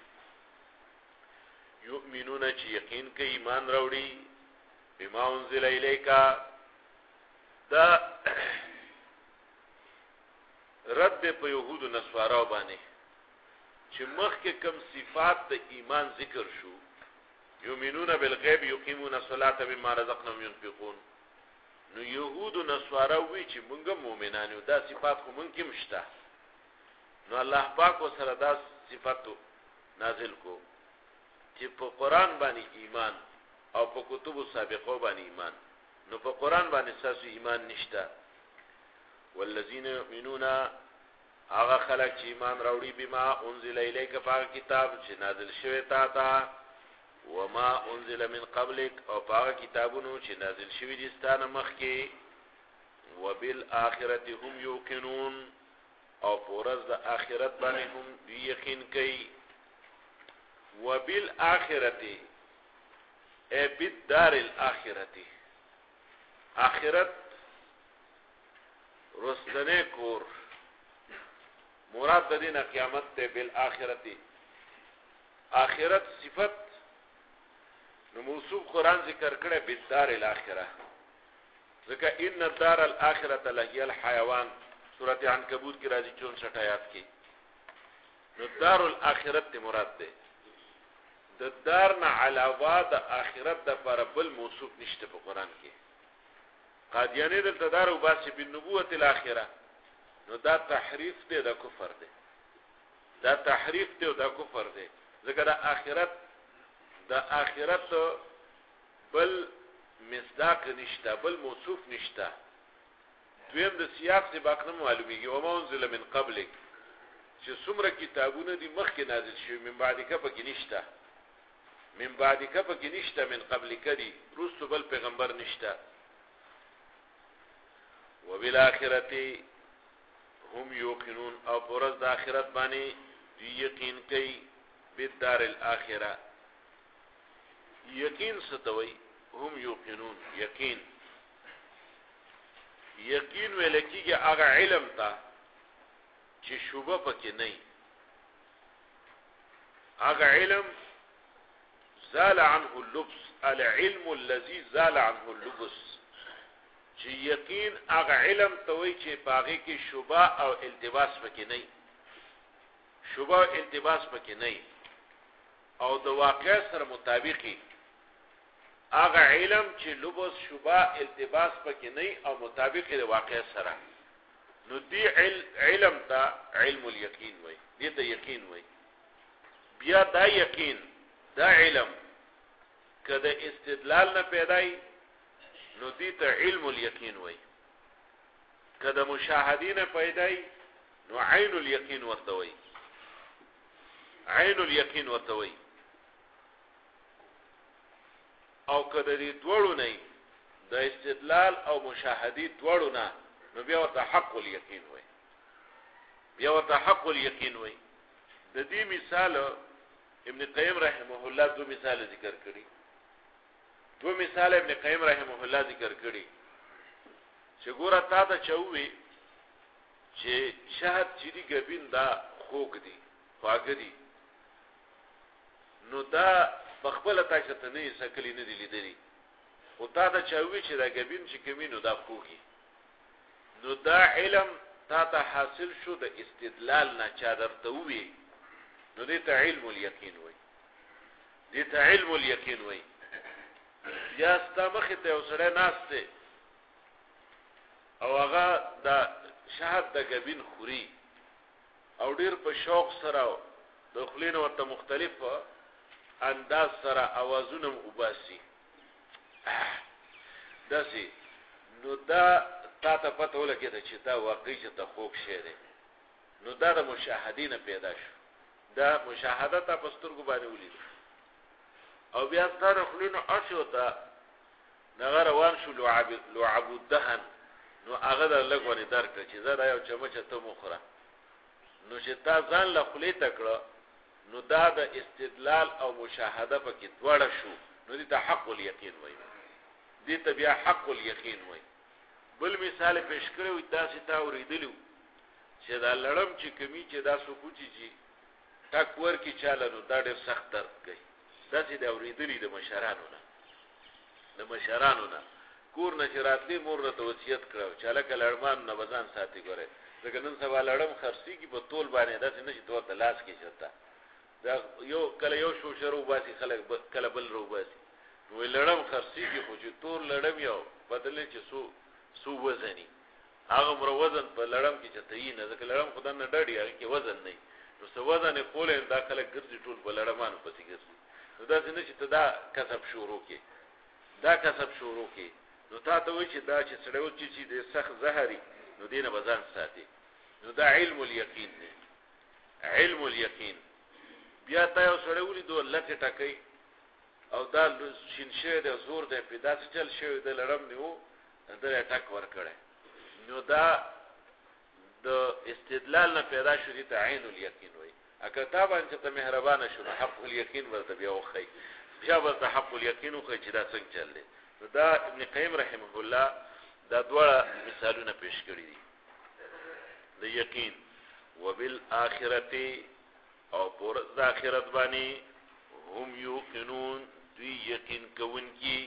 یؤمنون چې یقین کوي ایمان راوړي بما انزل الیک دا رد په يهودو نصارا باندې چې مخکې کوم صفات د ایمان ذکر شو یؤمنون بالغیب یقیمون الصلاة مما رزقناهم ينفقون نو يهود و نصارا وی چې مونږ مؤمنان یو دا صفات خو مونږ کې مشته نو الله پاک وسره دا صفات نازل کو چې په قرآن باندې ایمان او په کتب سابقه باندې ایمان نو په قرآن باندې اساس ایمان نشته والذین یؤمنون هغه خلک چې ایمان راوړي بما انزل الیک په کتاب چې نازل شوی تا ته وما انزل من قبلك او پاغه کتابونو چې نازل شوی دي ستانه مخکي وبالآخرة هم یوقنون او پورز د آخرت باندې هم یقین کوي وبالآخرة ای بالدار الآخرة آخرت رستنه کور مراد د دینه قیامت ته بالآخرة آخرت صفت نو موصوف قرآن ذکر کړه بالدار الاخره ځکه ان الدار الاخره لهي الحيوان سورۃ عنکبوت کی راځي 64 آیات کې نو دار الاخرت ته مراد ده د دار نه علاوه د آخرت د پر بل موصوف نشته په قران کې. قادیانی دلته دار او باسی بالنبوة الاخره، نو دا تحریف دی، دا کفر دی، دا تحریف دی او دا کفر دی. ځکه د آخرت بل مصداق نشته، بل موصوف نشته. دویم د سیاق سباق نه معلومیږي. و ما انزل من قبلک، چې څومره کتابونه دي مخکې نازل شوي، من بعدک پکې نشته، من بعدک پکې نشته، من قبلک دي، رسو بل پیغمبر نشته. وبالآخرته هم یوقنون، او پرز د آخرت باندې دی یقین کوي. بالدار الاخره، یقین ستوي، هم یوقنون، یقین ویل کېږي هغه علم ته چې شوبه پکې نه، هغه علم زال عنه اللبس، العلم الذي زال عنه اللبس، چې یقین هغه علم ته وایي چې پاغه کې شوبه او التباس پکې نه، شوبه او التباس پکې نه، او د واقع سره مطابقي. هغه علم چې لبس شوبه التباس پکې نه او مطابق د واقع سره، نو دی علم ته علم الیقین وای، دې ته یقین وای. بیا دا یقین، دا علم کله استدلال نه پیدای، نو دې ته علم الیقین وای. کله مشاهدین نه پیدای، نو عین الیقین ورته وای، عین الیقین ورته وای. او کله دې دوړو نه، د استدلال او مشاهدی دوړو نه، نو بیا ورته حق الیقین وای، بیا ورته حق الیقین وای. د دې مثال ابن قیم رحمه الله دو مثال ذکر کړي، دو مثال ابن قیم رحمه الله ذکر کړي چې ګوره تا ته چوي چې شهد چې دی ګبین دا خوګ دی، خواږه دی، نو دا بخبل تاسو ته نه سکلی نه دی لیدلی، او تا ته چوي چې دا ګبین چې کمینو دا خوږي، نو دا علم تا ته حاصل شو د استدلال نه، چا درته وی، نو دې ته علم الیقین وای، دې ته علم الیقین وای. یا ستا مخې ته یو سړی ناست دی او هغه دا شهد د ګبین خوري او ډیر په شوق سره د خلینو ورته مختلف انداز سره اوازونه وباسي داسې، نو دا تا ته پته ولګېده چې دا واقعي چې ته خوږ شی دی، نو دا د مشاهدینه پیدا شو، دا مشاهده ته په سترګو باندې ولید، او بیا ستا د خلینو اشو ته نغه روان شو لعب الدهن، نو هغه در لږ ونې درکړه چې زه دا یو چمچه ته مخوره، نو چې تا ځان له خولې ته کړه، نو دا د استدلال او مشاهده پکې دواړه شو، نو دې ته حق الیقین وایي، دې ته بیا حق الیقین وایي. بل مثال پیش کړو، تاسو ته اوریدلو چې دا لړم چې کمی چې دا سکوچی چې ټک ور کې چاله، نو دا ډېر سخت درد کوي، دا چې دا اوریدلی د مشرانو نه، د مشرانو نه کور نه چې راتلی مور راته وصیت کړو چې هلکه لړمان نه به ځان ساتي، ګورئ ځکه نن سبا لړم خرڅېږي په تول باندې، داسې نه چې تو ورته لاس کې چېرته دا یو کله یو شوشه روباسي خلک، کله بل روباسي، نو لړم خرڅېږي، خو چې تور لړم یو بدلې چې څو وزني، هغه مر وزن په لړم کې چته یې نه، ځکه لړم خدای نه ډاډي، هغه کې وزن نه، نو څه وزن یې خولې دا خلک ګرځي ټول په لړمانو پسې ګرځي، نو داسې نه چې ته دا کسب شروع کې، دا کسب شروع کې، نو تا ته وایي چې دا چې سړی وچی چې د سخت زهري، نو دې نه به ځان ساتي، نو دا علم الیقین دی، علم الیقین. بیا تا یو سړی ولیدو لکه ټکئ او دا شین شوی دی، زور دی پې، داسې چل شوی د لړم دی و، ده ټک ورکړی، نو دا د استدلال نه پیدا شو، دې ته عین الیقین وایي. اکه تا باندې ته مهربانه شو، نو حق الیقین ورته بیا وښی، بیا ورته حق الیقین وښی چې دا څنګه چل دی. نو دا ابن قیم رحمه الله دا دواړه مثالونه پیش کړي دي د یقین. وبالآخرته، او پر د آخرت باندې، هم یوقنون، دوی یقین کوونکي.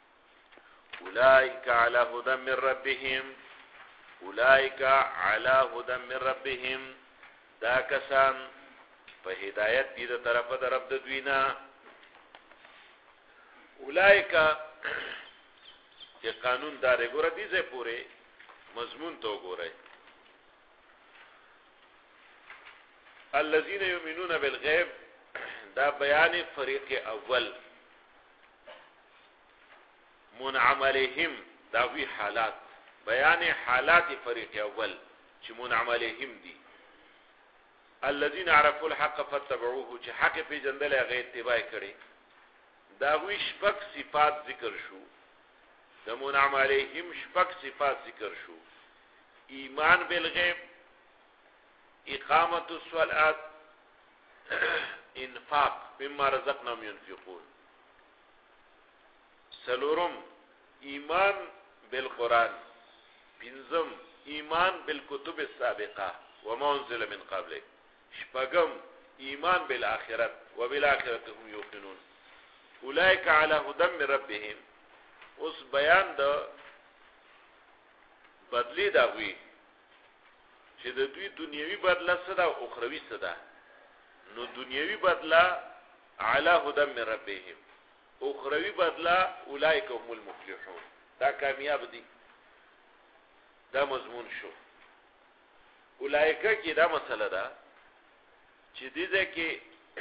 اولئک علی هدى من ربهم، اولئک علی هدى من ربهم، دا کسان په هدایت دي د طرفه د رب د دوی نه. اولئک چې قانون دار ګوره دي زه پوره مضمون تو ګوره الذين يؤمنون بالغيب دا بیان فریق اول منعم علیهم دا وی حالات بیان حالات فریق اول چې منعم علیهم دي الذين عرفوا الحق فاتبعوه چې حق په جندل هغه اتباع کړي دا وی شپږ صفات ذکر شو د منعم علیهم شپږ صفات ذکر شو ایمان بالغیب اقامت الصلاة انفاق مما رزقناهم ينفقون سلورم ایمان بالقرآن پنځم ایمان بالکتب السابقه وما انزل من قبلك شپږم ایمان بالآخرت وبالآخرت هم یوقنون اولئک علی هدى من ربهم اوس بیان د بدلی دا وی چې د دوی دنیوي بدله صدا او اخروی صدا نو دنیوي بدله علی هدى من ربهم اخروی بدله اولئک هم المفلحون دا کامیاب دي دا مضمون شو اولئک کی دا مسله ده چې دې ځکه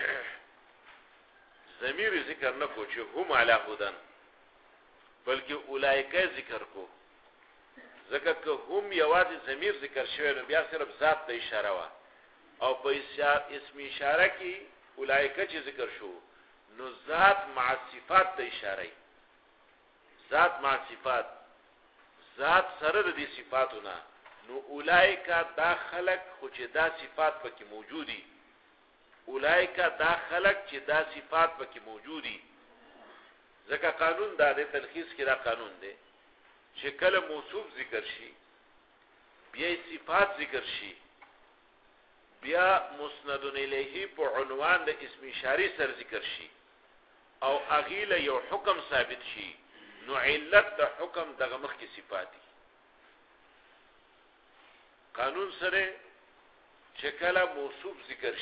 ضمیر ذکر نه کو چې هم علی هدى بلکې اولئک ذکر کو ځکه که هم یوازې ضمیر ذکر شوی نو بیا صرف ذات ته اشاره وا او په اسم اشاره کې اولئک چې ذکر شو نو ذات مع صفات ته اشاره ذات مع صفات ذات سره د دې صفاتونه نو اولئک دا خلق خو چې دا صفات پکې موجودي اولئک دا خلق چې دا صفات پکې موجودي ځکه قانون دا د تلخیص کې دا قانون دی چې کله موصوف ذکر شي بیا صفات ذکر شي بیا مسند الیه په عنوان د اسم اشاری سره ذکر شي او اغیله یو حکم ثابت شي نو علت د حکم دغه مخ کې صفات دي قانون سره چې کله موصوف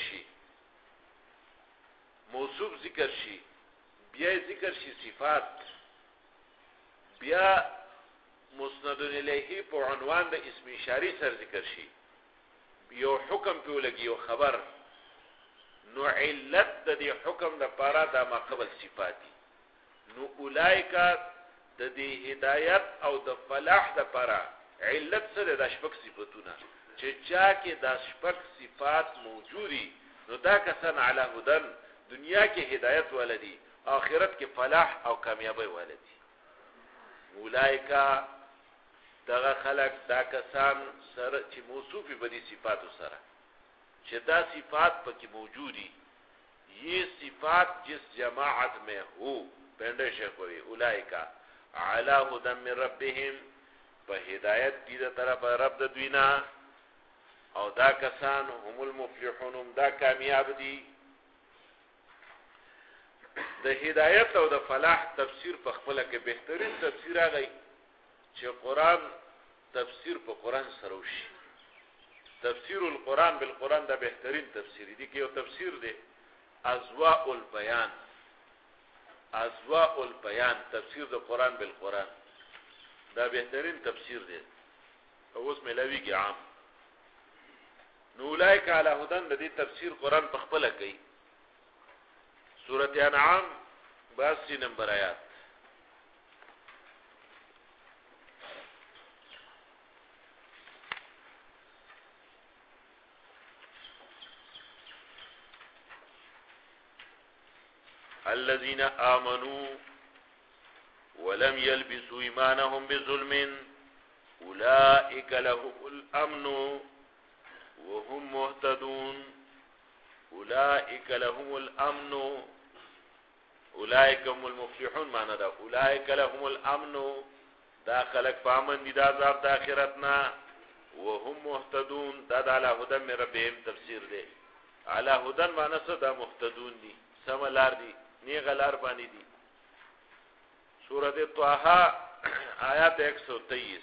ذکر شي بیا ذکر شي صفات بیا مسند الیه په عنوان د اسم اشاری سره ذکر شي یو حکم په لګي یو خبر نو علت د دې حکم د پاره د ما قبل صفات دي نو اولئک د دې هدایت او د فلاح د پاره علت سره د شپږ صفاتونه چې چا کې د شپږ صفات موجودي نو دا کسان علی هدن دنیا کې هدایت ولدي آخرت کې فلاح او کامیابی ولدي اولئک دغه خلق دا کسان سره چې موصوفي بدی صفاتو سره چې دا صفات پکې موجودي یہ صفات جس جماعت میں ہو پنده شکوی اولئک علی هدى من ربهم په هدایت دې طرف رب د دوینا او دا کسان هم المفلحون دا کامیاب دي د هدایت او د فلاح تفسیر په خپل کې بهترین تفسیر هغه چې قران تفسیر په قران سره وشي تفسیر القران بالقران دا بهترین تفسیر دي کې یو تفسیر دی اضواء البیان تفسیر د قران بالقران دا بهترین تفسیر دی اوس ملویږي عام نو اولئک علی هدى د دې تفسیر قران په خپل کوي سورۃ انعام 82 نمبر آیات الذين آمنوا ولم يلبسوا إيمانهم بظلم أولئك لهم الأمن وهم مهتدون أولئك لهم الأمن أولئك هم المفلحون معنى دا أولئك لهم الأمن دا خلق فامن دي دا عذاب دا آخرتنا وهم مهتدون دا على هدى من ربهم تفسیر دے على هدى معنی دا مهتدون دي سملار دي نیغلار بانی دی سورۃ طه آیات 123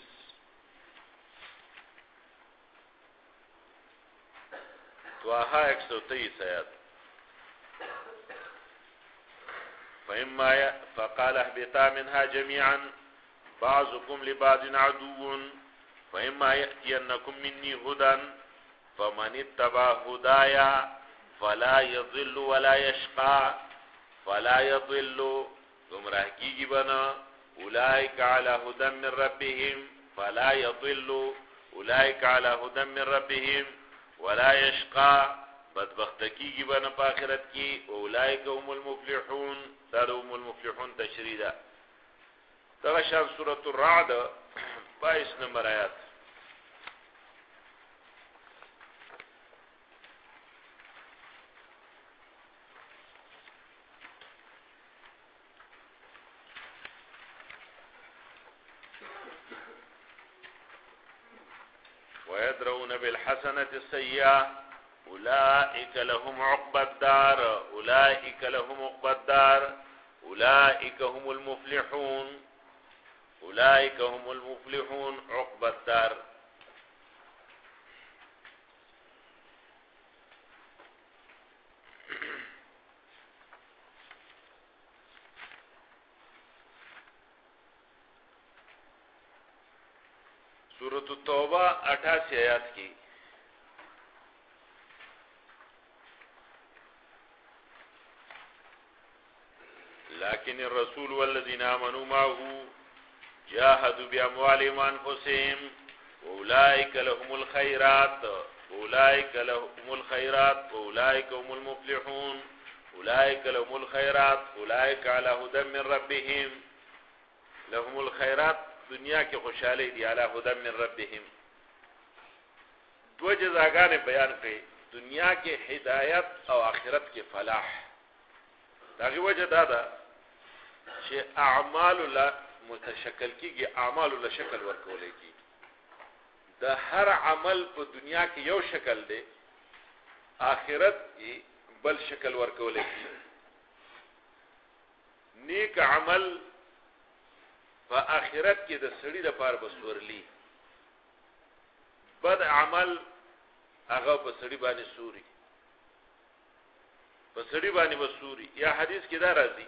طه 123 آیات فقال اهبطا منها جميعا بعضكم لبعض عدو فإما يأتينكم مني هدى فمن اتبع هدايا فلا يضل ولا يشقى فلا يضل گمراه کیږي بنا اولئک علی هدى من ربهم فلا يضل اولئک علی هدى من ربهم ولا يشقى بدبخت کیږي بنا په آخرت کې اولئک هم المفلحون دا هم المفلحون تشریح ده دا شان سورۃ الرعد 22 نمبر آیات ويدرون بالحسنة السيئة أولئك لهم عقبى الدار أولئك لهم عقبى الدار أولئك هم المفلحون أولئك هم المفلحون عقبى الدار سورۃ التوبہ 88 آیات کی لكن الرسول والذين آمنوا معه جاهدوا بأموالهم وأنفسهم وأولئك لهم الخيرات أولئك لهم الخيرات وأولئك هم المفلحون أولئك لهم الخيرات أولئك على هدى من ربهم لهم الخيرات دنیا کې خوشاله دي علی هدى من ربهم دو جزاګانې بیان کړي دنیا کې هدایت او آخرت کې فلاح داغه وجه دا ده چې اعمال لا متشکل کیږي اعمال له شکل ورکول کی د هر عمل په دنیا کې یو شکل دی آخرت کې بل شکل ورکول کی نیک عمل په آخرت کې د سړي د پاره بسورلی بد عمل هغه په سړي باندې سوري په سړي باندې بسوري یا حدیث کې دا راځي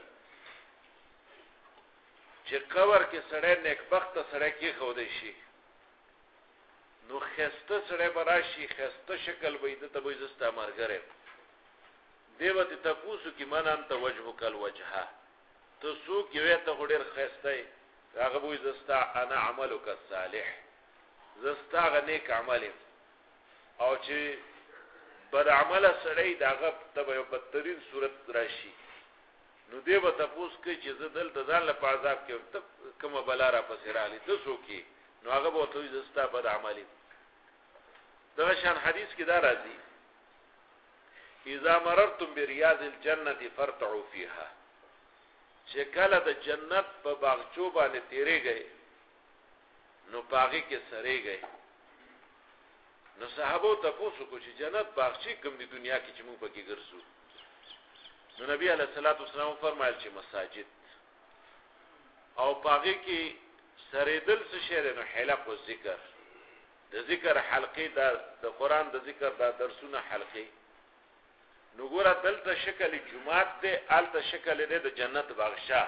چې قبر کې سړی نیکبخت سړی کې خودي شي نو خسته سړی براشي خسته شکل وې د تبوي زستا مرګره دیوته تاسو کې من انت وجهک الوجه تو سو کې وې ته غډر خسته هغه وې زستا انا عملک الصالح زستا غنیک عمل او چې بد عمل سړی داغه تبه بدترین صورت راشي نو دی به تاسو کې چې زدل د ځان له عذاب کې کومه بلا را پسې رالی تاسو کې نو هغه به توي زستا بد عملي دا شان حدیث کې دا راځي اذا مررتم برياض الجنه فارتعوا فيها چې کله د جنت په باغچو باندې تیرېږي نو باغی کې سړېږي نو صحابه تاسو کو چې جنت باغچې کوم دی دنیا کې چې موږ پکې ګرځو نو نبی علیہ الصلوۃ والسلام فرمایل چې مساجد او باغی کې سړېدل څه شی نه حلق او ذکر د ذکر حلقې د قران د ذکر د درسونه حلقې نو ګوره دلته شکل جمعات دی الته شکل دی د جنت باغشا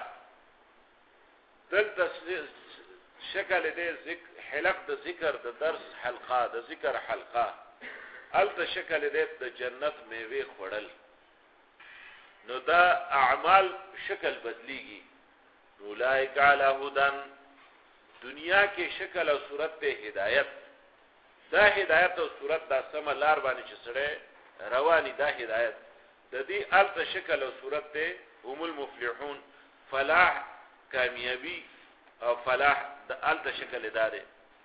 دلته شکل دی حلق د ذکر د درس حلقه د ذکر حلقه الته شکل دی د جنت میوه خړل نو دا اعمال شکل بدلیږي اولئک علی هدن دنیا کې شکل او صورت ته هدایت دا هدایت او صورت دا سم لار باندې چې سره رواني دا هدایت د دې الته شکل او صورت ته هم المفلحون فلاح کامیابی او فلاح د الته شکل داره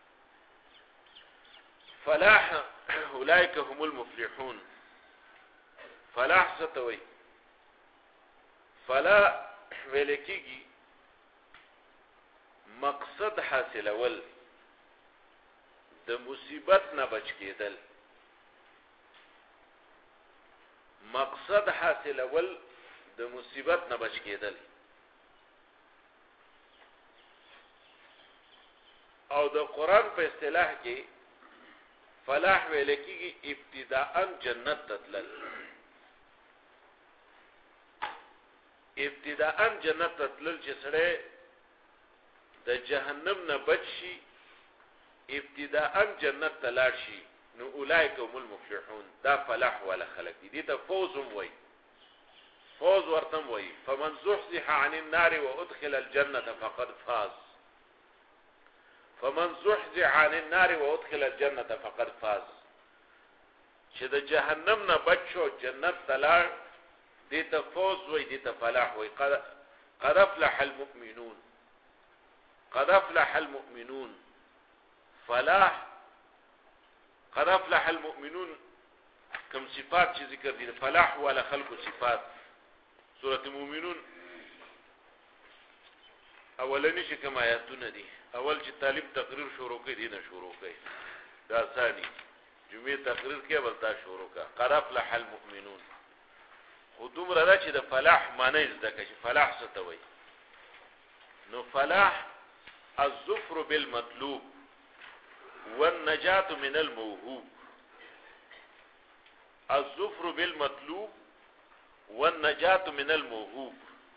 فلاح اولئک هم المفلحون فلاح ستوي فلاح ولکیږي مقصد حاصل اول د مصیبت نه بچ کېدل مقصد حاصل اول د مصیبت نه بچ کېدل او د قران په اصطلاح کې فلاح ولکیږي ابتداء جنت تتلل ابتداء جنت تتلل چې سره د جهنم نه بچ شي ابتداء جنت تلاړ شي نو اولئک هم المفلحون دا فلاح ولا خلق دي ته فوزم وای فوز ورتم وای فمن زحزح عن النار وادخل الجنه فقد فاز فمن زحزح عن النار وادخل الجنه فقد فاز چې د جهنم نه بچو جنت تلاړ دي ته فوز وای دي ته فلاح وای قد افلح المؤمنون قد افلح المؤمنون فلاح قد افلح المؤمنون كم صفات چې ذکر دي فلاح ولا خلق صفات سوره المؤمنون اولنی چې کوم آیاتونه دي اول چې طالب تقریر شروع کوي دي نه شروع کوي دا ثاني جمعه تقریر کې ولتا شروع کا قد افلح المؤمنون خودم را چې د فلاح معنی زده چې فلاح څه ته وایي نو فلاح الظفر بالمطلوب والنجاة من الموهوب الظفر بالمطلوب والنجاة من الموهوب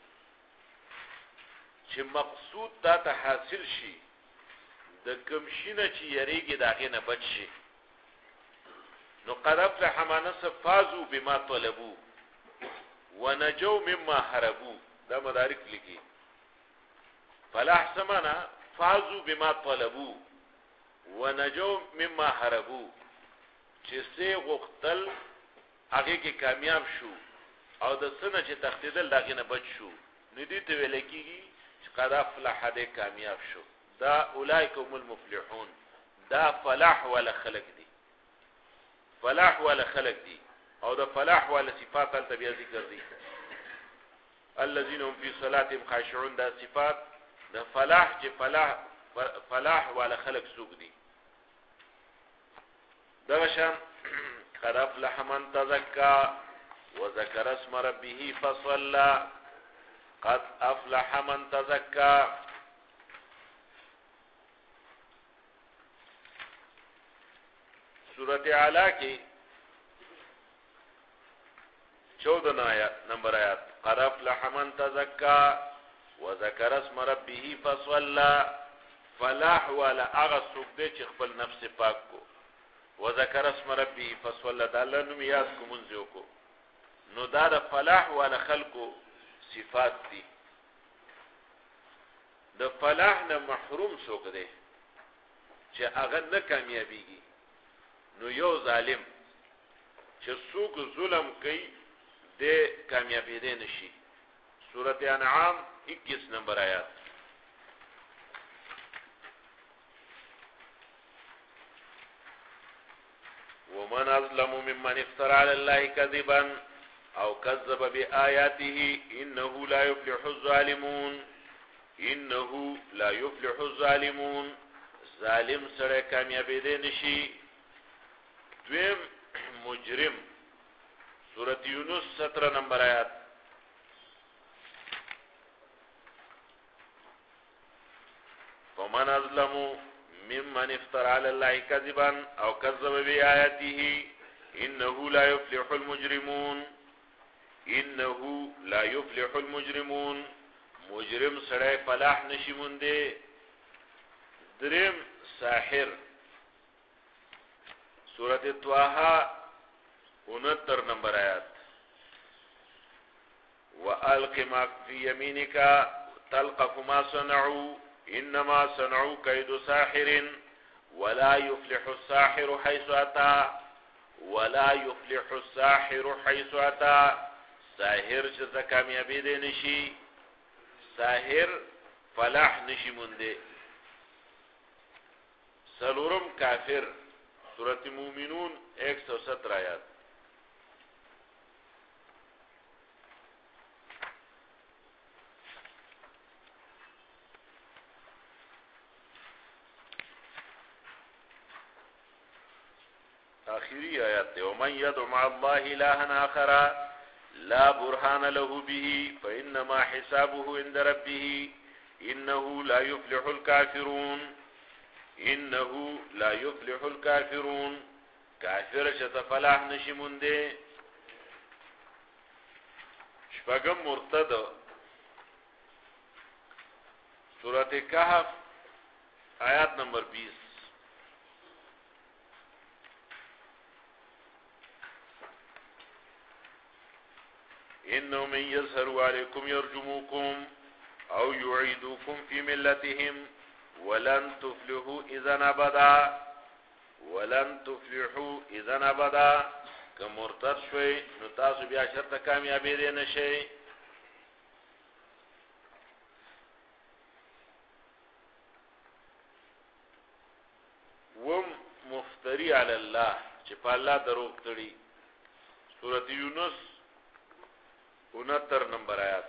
چې مقصود دا ته حاصل شي د کمشینه چې یریږي داغه نه بچ شي نو قد افلح من فازوا بما طلبوا ونجوا مما هربوا دا مدارک لیکي فلاح سمانا فازوا بما طلبوا ونجوا مما هربوا چې سه غختل هغه کې کامیاب شو او د سنه چې تختیدل داغه نه بچ شو ندی ته ویل کیږي چې قد افلح دې کامیاب شو دا اولئک هم المفلحون دا فلاح ولا خلق دي فلاح ولا خلق دي او دا فلاح ولا صفات ال تبع ذکر دي الذين هم في صلاتهم خاشعون دا صفات دا فلاح چې فلاح ولا خلق سوق دي دغشان قد افلح من تزكى وذكر اسم ربه فصلى قد افلح من تزكى سورۃ اعلی کی 14 نمبر آیات قد افلح من تزكى وذكر اسم ربه فصلى فلاح ولا اغسق دې چې خپل نفس پاک کو وذكر اسم ربه فصلى دالله نوم یاد کو منځو کو نو دا د فلاح ولا خلقو صفات دي د فلاح نه محروم څوک دی چې هغه نه کامیابیږي نو یو ظالم چې څوک ظلم کوي د کامیابی دی نشي سورۃ انعام 21 نمبر آیات ومن اظلم ممن افترى على الله كذبا او كذب بآياته انه لا يفلح الظالمون انه لا يفلح الظالمون ظالم سره کامیابی دی نشي دویم مجرم سورۃ یونس 17 نمبر آیات ومن اظلم ممن افترى على الله كذبا او كذب بآياته انه لا يفلح المجرمون انه لا يفلح المجرمون مجرم سره فلاح نشي مونده دریم ساحر سورۃ طه 69 نمبر آیات والق ما في يمينك تلقف ما صنعوا انما صنعوا كيد ساحر ولا يفلح الساحر حيث اتى ولا يفلح الساحر حيث اتى ساحر چې کامیابی دی نشي ساحر فلاح نشي مونده سلورم کافر سورۃ مومنون 117 آیات آخری آیات ده ومن يدعو مع الله إلها آخر لا برهان له به فإنما حسابه عند ربه إنه لا يفلح الكافرون انه لا يفلح الكافرون کافر شته فلاح نشي مونده شپږم مرتد سورۃ کہف آیات نمبر 20 انه من يظهر عليكم يرجموكم او يعيدوكم في ملتهم ولن تفلحوا اذا ابدا که مرتد شوي نو تاسو بیا شرط کامیابی دي نشئ. وم مفتری علی الله چې په الله دروغ تړي. سورۃ یونس 69 نمبر آیات.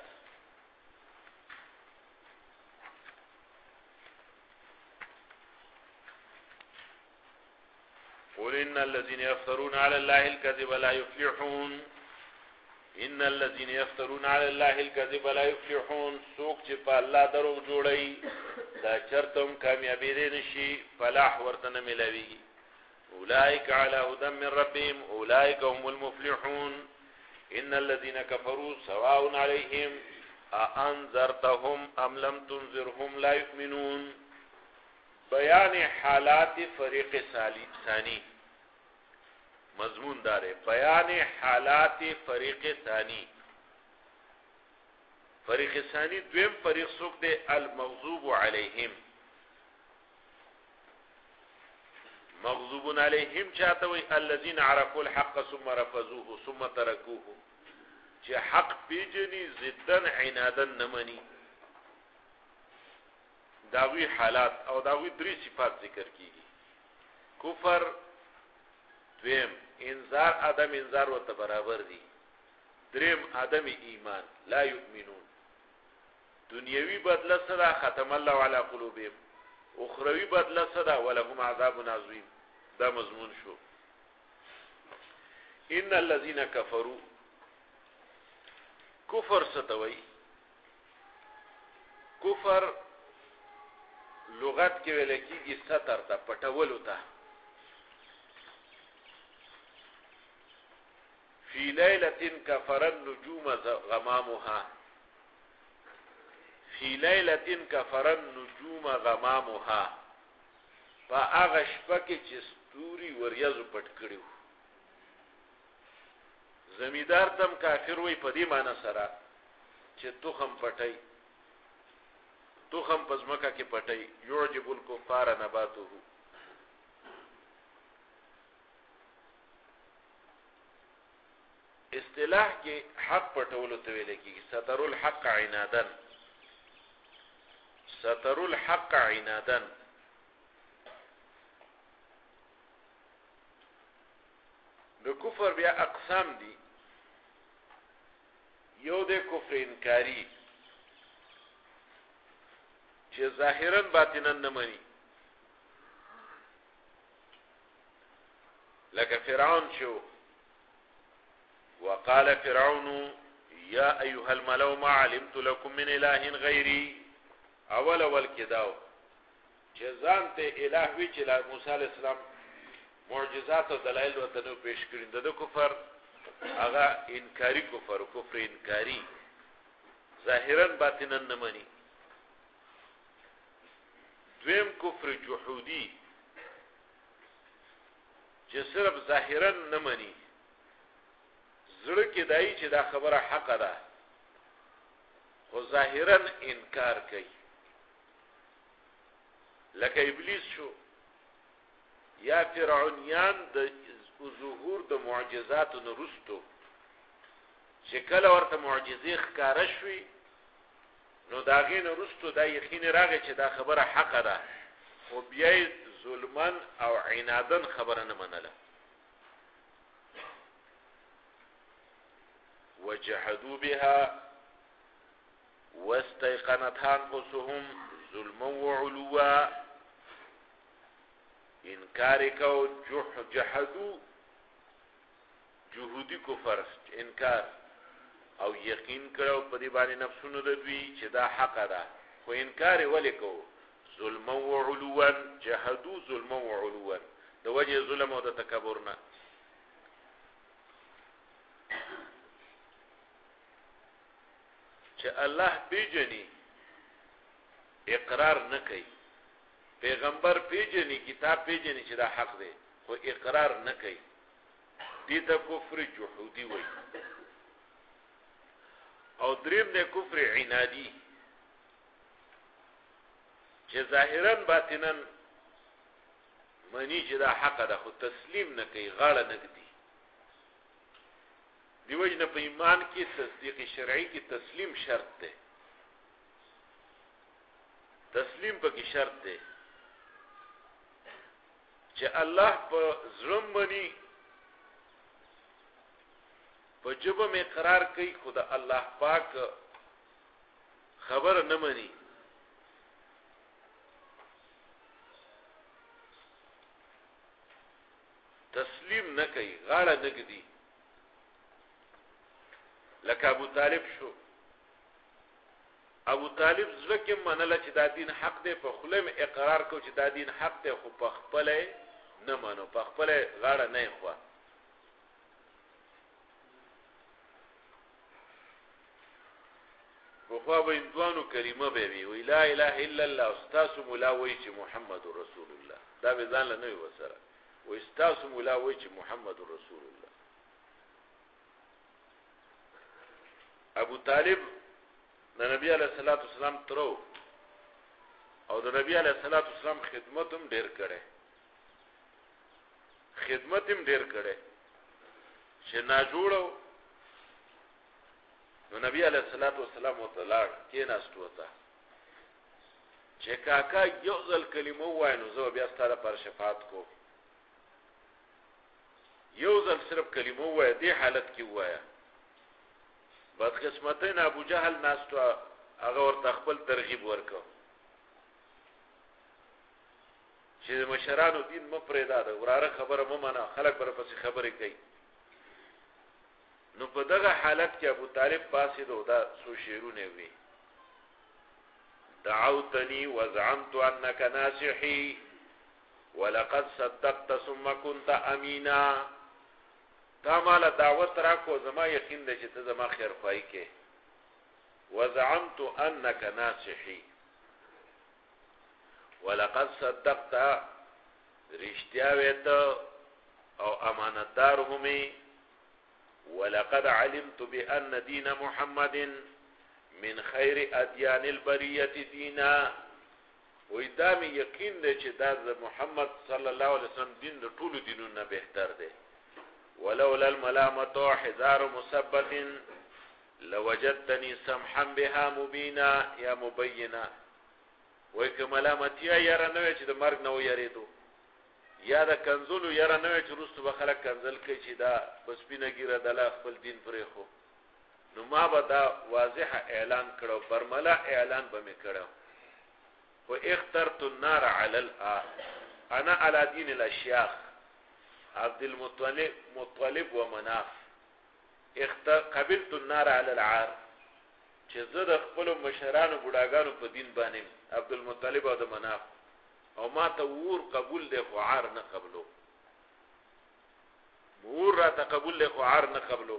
قل ان الذين يفترون على الله الكذب لا يفلحون. ان الذين يفترون على الله الكذب لا يفلحون. سوق چې په الله دروغ جوړي دا چرتم کامیابی دي نشي، فلاح ورته نه ملوي. اولئك على هدى من ربهم اولئك هم المفلحون. ان الذين كفروا سواء عليهم أأنذرتهم ام لم تنذرهم لا يؤمنون. بیان حالات فریق ثانی مضمون داره. بیان حالات فریق ثانی. فریق ثانی دویم فریق څوک دی؟ المغضوب علیهم. مغضوب علیهم چاته وي؟ الذين عرفوا الحق ثم رفضوه ثم تركوه. چې حق پیجنی ضدن عنادن نمنی. داوی حالات او داوی درې صفات ذکر کیږي. کفر دویم انذار عدم انذار ورته برابر دي. دریم عدم ایمان لا یؤمنون. دنیوی بدله صدا ختم الله علی قلوبهم. اخروی بدله صدا ولهم عذاب عظیم. دا مضمون شو. ان الذين كفروا کفر ستوي. کفر لغت کې ویل کېږي ستر ته پټولو ته. فی لیلة کفر النجوم غمامها. فی لیلة کفر النجوم غمامها. په هغه شپه کې چې ستوري وریځو پټ کړیو. زمیدار تم کافر وي په دې معنی سره چې تخم پټي. تخم پزمکه کې پټي. يعجب الكفار نباته. اصطلاح کې حق پټولو ته ویل کېږي ستر الحق عنادن. ستر الحق عنادن. د کفر بیا اقسام دي. یو د کفر انکاری چې ظاهرا باطنا نه مني. لکه فرعون شو. وقال فرعون يا ايها الملأ ما علمت لكم من اله غيري. اول کداو چې ځان ته الہ وی چې موسی علیہ السلام معجزات او دلایل ورته نو پیش کړي. د کفر هغه انکاری کفر انکاری ظاهرا باطنا نه مني. دویم کفر جحودی چې صرف ظاهرا نه مني، زړه کې دای چې دا خبره حق ده خو ظاهرا انکار کوي. لکه ابلیس شو یا فرعونیان د ظهور د معجزاتو نرستو چې کله ورته معجزې ښکاره شوي نو دا غي نرستو دا یقین راغی چې دا خبره حق ده خو بیا ظلمن او عنادن خبره نه منله. وجحدوا بها واستيقنتها انفسهم ظلما وعلوا. انکار کو جحدو جهودی کفر انکار او یقین کړو په دې باندې نفسونو د دوی چې دا حق ده خو انکار ولې کو؟ ظلما وعلوا. جحدو ظلما وعلوا د وجه ظلم او د تکبر نه. چې الله پیژني اقرار نه کوي پیغمبر پیژني کتاب پیژني چې دا حق دی خو اقرار نه کوي دې ته کفر جحودي وایي او دریم دی کفر عنادي چې ظاهرا باطنا منی چې دا حق ده خو تسلیم نه کوي غاړه نه ږدي دیو جن په ایمان کې تصدیق شرعي کې تسلیم شرط ده تسلیم پکې شرط ده چې الله په ظلم باندې په جبه می قرار کوي خدا الله پاک خبر نه مني تسلیم نه کوي غاړه نه ږدي لکه ابو طالب شو ابو طالب زکه منله چې دا دین حق دی په خلم اقرار کو چې دا دین حق دی خو په خپل نه منو په خپل غاړه نه خو خو به اندوانو کلمه به وی لا اله الا الله استاس مولا وی چې محمد رسول الله دا به ځان له نه وسره و استاس مولا وی چې محمد رسول الله ابو طالب د نبی علیہ الصلوۃ والسلام ترو او د نبی علیہ الصلوۃ والسلام خدمت هم ډیر کړي چې نا جوړو نو نبی علیہ الصلوۃ والسلام وتعالى کې ناستو وتا چې کاکا یو ځل کلمه وای نو زه بیا ستاره پر شفاعت کو یو ځل صرف کلمه وای دې حالت کې وایا بدقسمتین ابو جهل ناستو هغه ورته خپل ترغیب ورکو چې مشرانو دین مپریدا ده وراره خبره ممنه خلک پر پسې خبرې کوي نو په دغه حالت کې ابو طالب فاسد او دا سو شیرونه وی دعوتني وزعمت انك ناصحي ولقد صدقت ثم كنت امينا تا مال دعوت راکو زما یقین دی چې ته زما خیر خوای کې وزعمت انك ناصحي ولقد صدقت رشتیا ویت او امانتدار همي ولقد علمت بأن دين محمد من خير أديان البرية دينا وإدامي يقين ده چې دا محمد صلى الله عليه وسلم دین د ټولو دینونو بهتر دی ولولا الملامة حذار مثبت لوجدتني سمحا بها مبينا يا مبينا وک ملامتیا یاره نوې چې د مرګ نو یریدو یا د کنزلو یاره نوې چې رستو به خلک کنزل کوي چې دا بس پینګیره د الله خپل دین پرې خو نو ما به دا واضح اعلان کړو برملا اعلان به مې کړو و اخترت النار على انا على دين الاشياخ عبد المطلب ومناف قبلت النار على العار چې زه د خپل مشرانو بډاګانو په دین باندې عبد المطلب او د مناف او ما ته ور قبول له خوار نه قبلو ور را تقبل له خوار نه قبلو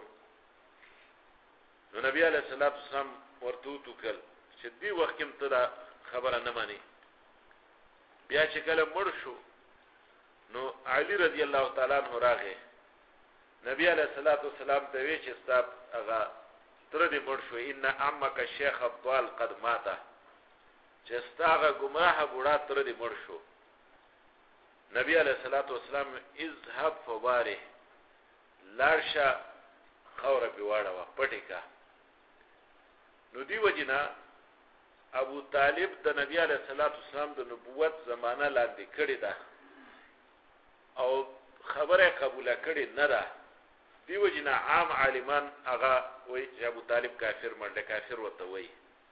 نو نبی علیہ الصلوۃ والسلام ورته توکل چې دی وخت کې ته خبره نه مانی بیا چې کله مړ شو نو علی رضی الله تعالی عنہ راغی نبی علیہ الصلوۃ والسلام ته وی چې ستاب هغه تر دې مړ شو ان عمک الشیخ الضال قد مات چې ستاغه گمراه بوډا تر دې مړ شو نبی علیہ الصلوۃ والسلام اذهب فباره لارشا خوره بیواړه وا پټیکا نو دی وجنا ابو طالب د نبی علیہ الصلوۃ والسلام د نبوت زمانہ لاندې کړی دا او خبره قبول کړي نه ده دی وجنا عام عالمان هغه وای چې ابو طالب کافر مرده کافر وته وای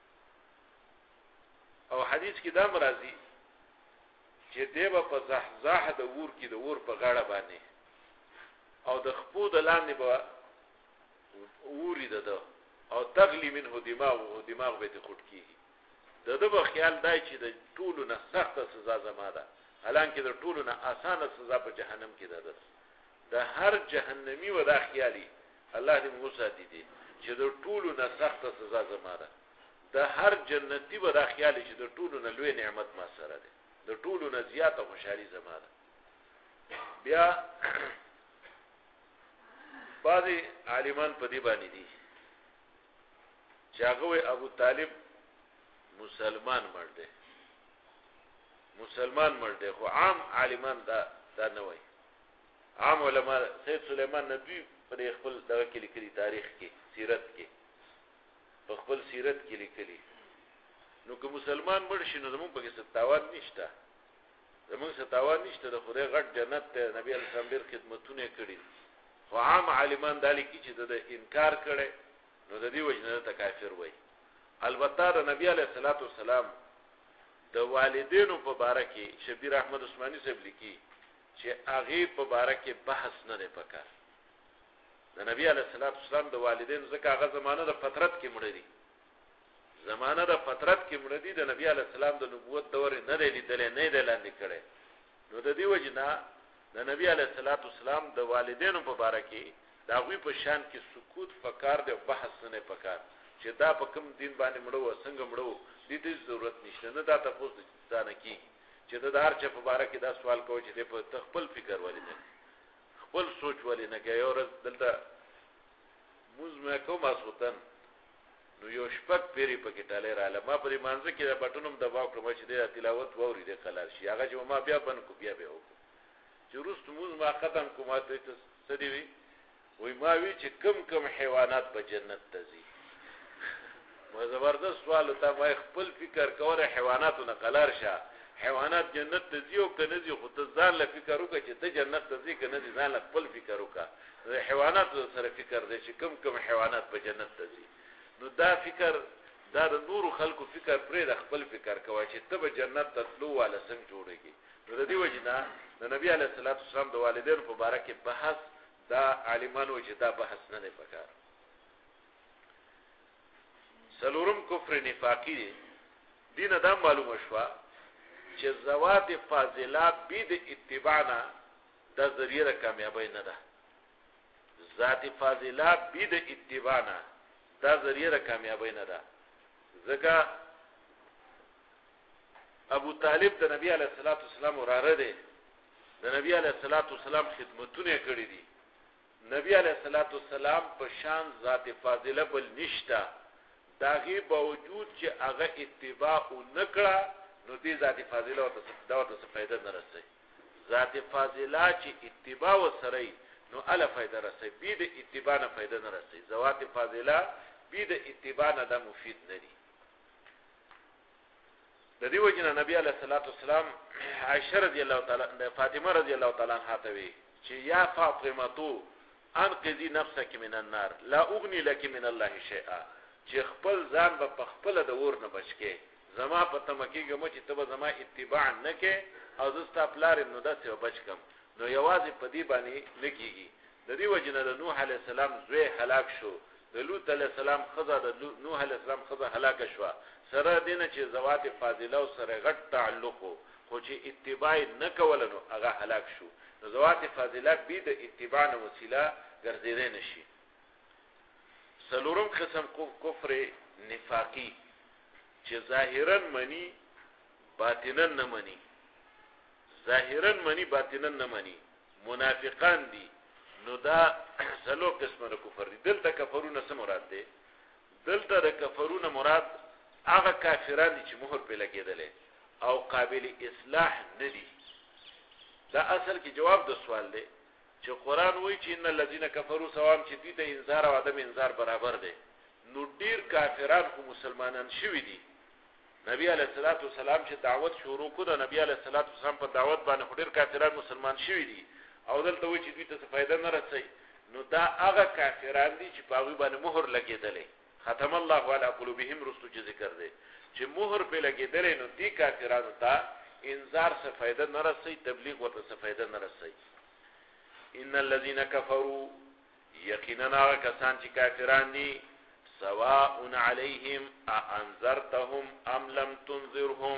او حدیث کې دا مرضی چې دیبه په زحزاح د ور کې د ور په غاړه باندې او د خپود لاندې به وری ده او تغلی منه دماغ به ته خټ کیږي دغه به خیال دای چې د ټولو نه سخته سزا زما ده حالانکه د ټولو نه اسانه سزا په جهنم کې ده د هر جهنمی و دا خیالي الله دې موسی دي چې د ټولو نه سخته سزا زما ده د هر جنتی به دا خیال چې د ټولو نه لوی نعمت ما سره ده، د ټولو نه زیاته خوشحالي زما ده. بیا بعضې عالمان په دې باندې دي چې هغه وایي ابو طالب مسلمان مړ دی، مسلمان مړ دی، خو عام عالمان دا نه وایي. عام علما سید سلیمان ندوی په خپل دغه کې لیکلي، تاریخ کې، سیرت کې، په خپل سیرت کې لیکلي. نو که مسلمان مړ شي نو زمونږ پکې څه تاوان نشته، زمونږ څه تاوان نشته، د خدای غټ جنت دی، نبي علیه السلام ډېر خدمتونه یې کړي. خو عام عالمان دا لیکي چې د انکار کړی نو د دې وجې نه ته کافر وایي. البته د نبي علیه السلام د والدینو په باره کې شبیر احمد عثماني صاحب لیکي چې هغې په باره کې بحث نه دی پکار. د نبی علیه السلام د والدینو ځکه هغه زمانه د فطرت کې مړه دي، زمانه د فطرت کې مړه دي، د نبی علیه السلام د نبوت دور نه دی لیدلی، نه دی لاندې کړی. نو د دې وجې نه د نبی علیه السلام د والدینو په باره کې د هغوی په شان کې سکوت پکار دی او بحث نه پکار چې دا په کوم دین باندې مړه و، څنګه مړه و، دې ته ضرورت نشته. نه دا تپوس دا نه کېږي چې د هر چا په باره کې دا سوال کوي چې دی په ته خپل فکر ولې نه خپل سوچ ولې نه کوي. یو ورځ دلته مونځ مې کوم ماسخوتن، نو یو شپږ پیرې پکې ټالی راغله. ما په دې مانځه کې دا بټن هم دباو کړم چې دی تلاوت واوري دی قلار شي. هغه چې ما بیا بند کړو، بیا وکړو چې وروسته مونځ ما ختم کړو. ما ته څه دي وي؟ وایي ما وی چې کم حیوانات به جنت ته ځي. ما زبردست سوال ته ما خپل فکر کوه، حیواناتو نه قلار شه، حیوانات جنت ته ځي او که نه ځي، خو ته ځان له فکر وکړه چې ته جنت ته ځي که نه ځي، ځان له خپل فکر وکړه. د حیواناتو سره فکر دی چې کم حیوانات په جنت ته ځي. نو دا فکر دا د نورو خلکو فکر پرېږده، خپل فکر کوه چې ته به جنت ته تلو والا څنګه جوړېږي. نو د دې وجې نه د نبي علیه السلام د والدینو په باره کې بحث، دا عالمان وایي چې دا بحث نه دی پکار. څلورم کفر نفاقي دی. دینه دا معلومه شوه چې ذوات فاضله بې د اتباع نه دا ذریعه د کامیابۍ نه ده. ذات فاضله بې د اتباع نه دا ذریعه د کامیابۍ نه ده. ځکه ابو طالب د نبی علیه السلام وراره دی، د نبی علیه السلام خدمتونه یې کړي دي. نبی علیه السلام په شان ذات فاضله بل نشته، د هغې باوجود چې هغه اتباع ونه کړه نو دې ذات فاضله ورته څه فایده نه رسوي. ذات فاضله چې اتباع ورسره وي نو اله فایده رسوي، بې د اتباع نه فایده نه رسوي. ذوات فاضله بې د اتباع نه دا مفید نه دي. د دې وجې نه نبی علیه السلام عایشه رضی الله تعالی فاطمه رضی الله تعالی عنها ته وی چې یا فاطمه انقذي نفسك من النار لا اغني لك من الله شيئا، چې خپل ځان به په خپله د اور نه بچ کې، زما په تمه کېږم چې ته به زما اتباع نه کې او زه ستا پلار یم نو داسې به بچ کړم. نو یوازې په دې باندې نه کېږي. د دې وجې نه د نوح علیه السلام زوی هلاک شو، د لوط علیه السلام ښځه د نوح علیه السلام ښځه هلاکه شوه، سره دې نه چې ذوات فاضله او سره غټ تعلق و، خو چې اتباع نه کوله نو هغه هلاک شو. نو ذوات فاضله بې د اتباع نه وسیله ګرځېدی نه شي. څلورم قسم کفر نفاقي چې ظاهرا مني باطنا نه مني، ظاهرا مني باطنا نه مني، منافقان دي. نو دا څلور قسمه د کفر دي. دلته کفرونه څه مراد دی؟ دلته د کفرونه مراد هغه کافران دي چې مهر پرې لګېدلی او قابل اصلاح نه دي. دا اصل کې جواب د سوال دی چې قرآن وایي چې ان الذين كفروا سواء چې دوی ته انذار او عدم انذار برابر دی. نو ډیر کافران خو مسلمانان شوي دي. نبی علیه السلام چې دعوت شروع کړ، نبی علیه السلام په دعوت باندې خو ډیر کافران مسلمان شوي دي او دلته وایي چې دوی ته څه فایده نه رسوي. نو دا هغه کافران دي چې په هغوی باندې مهر لګېدلی، ختم الله علی قلوبهم رستو چې ذکر دی چې مهر پرې لګېدلی، نو دې کافرانو ته انذار څه فایده نه رسوي، تبلیغ ورته څه فایده نه رسوي. ان الذين كفروا یقینا هغه کسان چې کافران دي، سواء علیهم انذرتهم ام لم تنذرهم،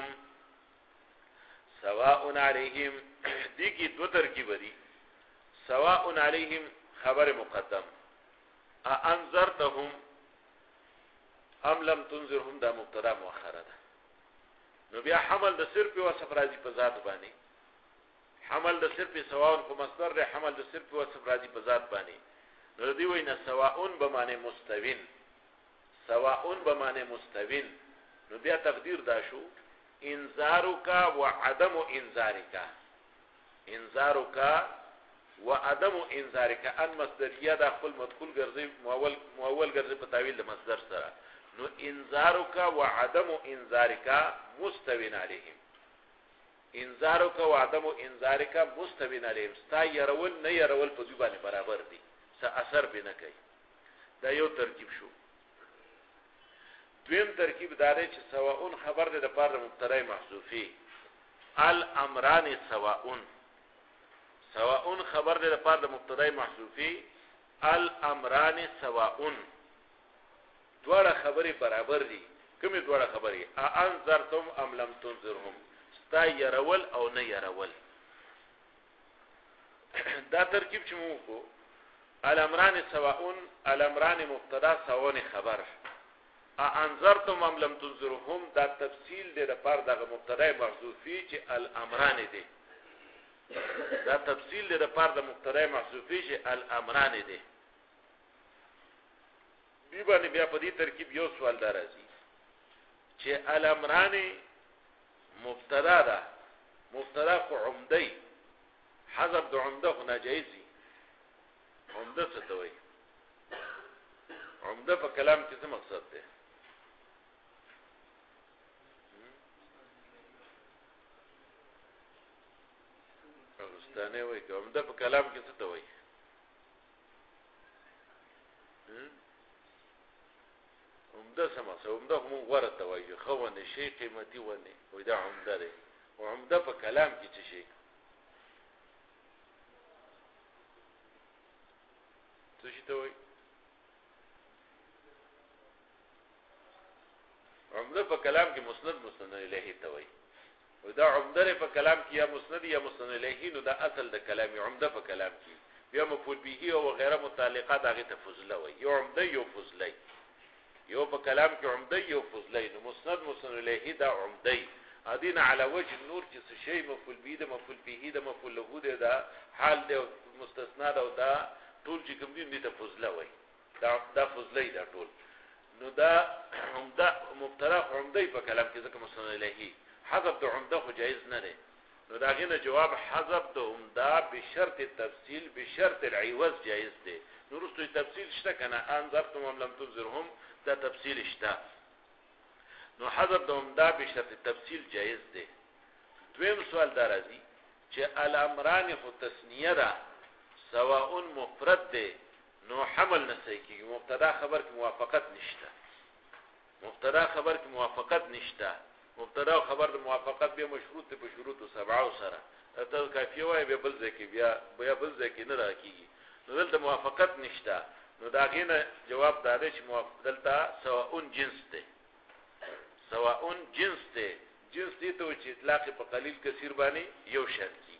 سواء علیهم دې کې دو ترکیب دي. سواء علیهم خبر مقدم، انذرتهم ام لم تنذرهم دا مبتدا مؤخره ده. نو بیا حمل د صرف وصف راځي په ذات باندې، حمل د صرف سواء په مصدر ده، حمل د صرف وصف راځي په ذات باندې. نو دی وینا سواء به معنی مستوین، سواء به معنی مستوین. نو بیا تقدیر دا شو انذارک وعدم انذارک، انذارک وعدم انذارک ان مصدریه د خپل مدخول ګرځي مؤول ګرځي په تعویل د مصدر سره. نو انذارک وعدم انذارک مستوین علیهم، انذارک وعدم انذارک مستوین علیهم، ستا يرول نه يرول په دوی باندې برابر دي، څه اثر به نه کوي. دا یو ترکیب شو. دویم ترکیب داره چې سواء خبر ده د پاره مبتدا محذوفی، الامران سواء، سواء خبر ده د پاره د مبتدا محذوفی، الامران سواء، دواړه خبرې برابر دي. کومې دواړه خبرې؟ انذرتم ام لم تنذرهم، ستا يرول او نه يرول. دا ترکیب چې موږ کو الامران سواء، الامران مبتدا سواء خبر، انذرتم ام لم تنذرهم دا تفصیل دی د پاره د مبتدا محذوفی چې الامران دي، دا تفصیل دی د پاره د مبتدا محذوفی چې الامران دي. دی باندې بیا په دې ترکیب یو سوال درازي چې الامران مبتدا ده، مبتدا خو عمدی، حذف د عمده خو ناجایزي. عمده څه ته وایي؟ عمده په کلام کې څه مقصد ده؟ ارستانه وایي که عمده په کلام کې څه ته وایي؟ عمده څه مقصد؟ عمده خو مونږ غوره ته وایي، ښه ونه شي، قیمتي ونه، وایي دا عمده دی. او عمده په کلام کې څه شي؟ څه شي ته وایي؟ عمده په کلام کې مسند مسند الیه ته وایي. و دا عمده په کلام کې یا مسند یا مسند الیه، نو دا اصل د کلام عمده په کلام کې. بیا مفعول به او غیره متعلقات هغه ته فضله وایي. یو عمده یو فضله، یو په کلام کې عمده یو فضله. نو مسند مسند الیه دا عمده ادین علی وجه النور چې څه شی مفعول به د مفعول به د مفعول له ده دا حال دی مستثنا ده، او دا ټول چې کوم دي ته فضله وایي. دا فضله دا ټول. نو دا عمده مبتدا عمده په کلام کې ځکه مسند الیه، حذف د عمده خو جایز نه دی. نو دا غینه جواب حذف د عمده بشرط التفصیل بشرط العوض جایز دی. نو رستو تفصیل شته کنه انذرتم ام لم تنذرهم دا تفصیل شته. نو حذف د عمده بشرط التفصیل جایز دی. دویم سوال دا راځي چې الامران خو تسنیه ده، سواء مفرد دی، نو حمل نسای کی مبتدا خبر کی موافقت نشته، مبتدا خبر کی موافقت نشته. مبتدا او خبر د موافقت به مشروط په شروط سبعه سره ته کافیه وای به بل ځکه بیا بل ځکه نه راکېږي. نو دلته موافقت نشته. نو دا غینه جواب داده چې دلته سواء جنس ده، سواء جنس ده. جنس دي ته چې اطلاق په قلیل کثیر باندې یو شرط کی.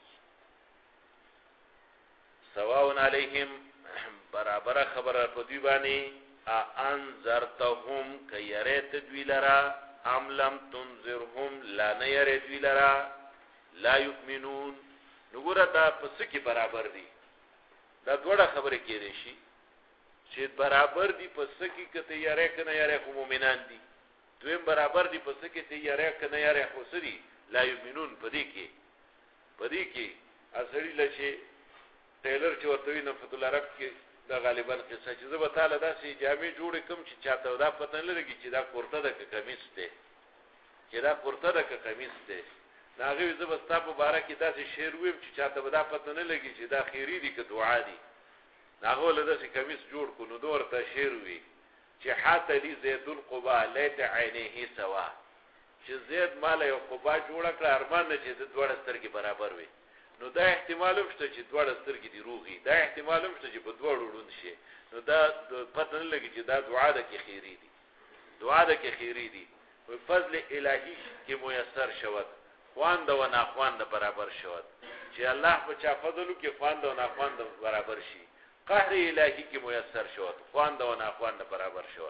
سواء علیهم برابر خبره په دی باندې انذرتهم کيرت دوی لرا ام لم تنذرهم لا نيرت دوی لرا لا يؤمنون. نګوره دا پس کې برابر دي، دا دوړه خبره کېږي شي چې برابر دي پس کې کته یاره کنه یاره خو مؤمنان دي. دویم برابر دي پس کې ته یاره کنه یاره خو سری لا يؤمنون. پدې کې اصلي لشي ټیلر چې ورته وي نفت العرب کې دا غالبا قصه چې زه به تعالی داسې جامې جوړې کوم چې چاته دا پته نه لګي چې دا کورته ده که کمیس ده، چې دا کورته ده که کمیس ده. هغه زه به ستا په باره کې داسې شعر ویم چې چاته به دا پته نه لګي چې دا خیري دي که دعا دي. هغه له داسې کمیس جوړ کړو نو دور ته شعر وي چې حات لي زید القبا لیت عینه سوا، چې زید مال یو قبا جوړه کړ ارمان نه چې د دوړ سترګې برابر وي. نو دا احتمال هم شته چې دوړ سترګې دی روغي، دا احتمال هم شته چې په دوړ وډون شي. نو دا پته نه لګي چې دا دعا ده کې خیری دي، دعا ده کې خیری دي. په فضل الهی کې میسر شود، خواند او ناخواند برابر شود. چې الله په چا فضل کې خواند او ناخواند برابر شي. قهر الهی کې میسر شود، خواند او ناخواند برابر شود.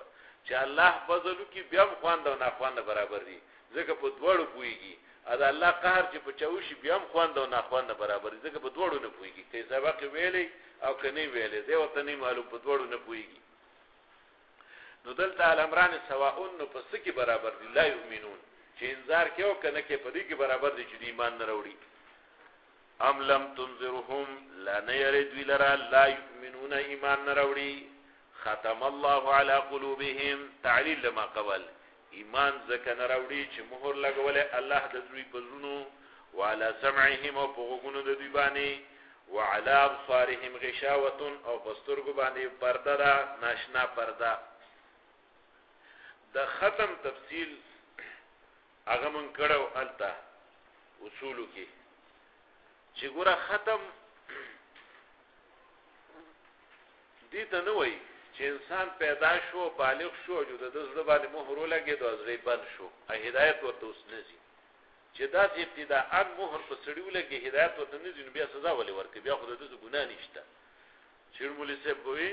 چې الله فضل کی بیا خواند او نه خواند برابر دي ځکه په دوړو پويږي ادا الله قهر چې په چوشي بیا خواند او نه خواند برابر دي ځکه په دوړو نه پويږي که سبق ویلې او کني ویلې دی ورته نه معلوم په دوړو نه پويږي نو دلته الامران سواء نو پس کی برابر دي لا یؤمنون چې انذار کېو کنه کې په دې کې برابر دي چې ایمان نه وروړي ام لم تنذرهم لا نيرد ولرا لا يؤمنون ایمان نه وروړي ختم الله على قلوبهم تعلیل لما قبل ایمان ځکه نه وروړي چې مهر لګولې الله د دوی په زړونو وعلى سمعهم او په غوږونو د دوی باندې وعلى ابصارهم غشاوه او بسترګو باندې پرده ده ناشنا پرده د ختم تفصیل هغه من کړو الته اصولو کې چې ګوره ختم دې ته نه وای چې انسان پیدا شو بالغ شو جو د زړه باندې مهر ولګي د ازري بند شو هدایت ورته اوس نزي چې دا ابتداء مهر په سړی ولګي هدایت ورته نزي نو بیا سزا ولې ورکړي بیا خو د دې ګناه نشته شیر مولوی صاحب وایي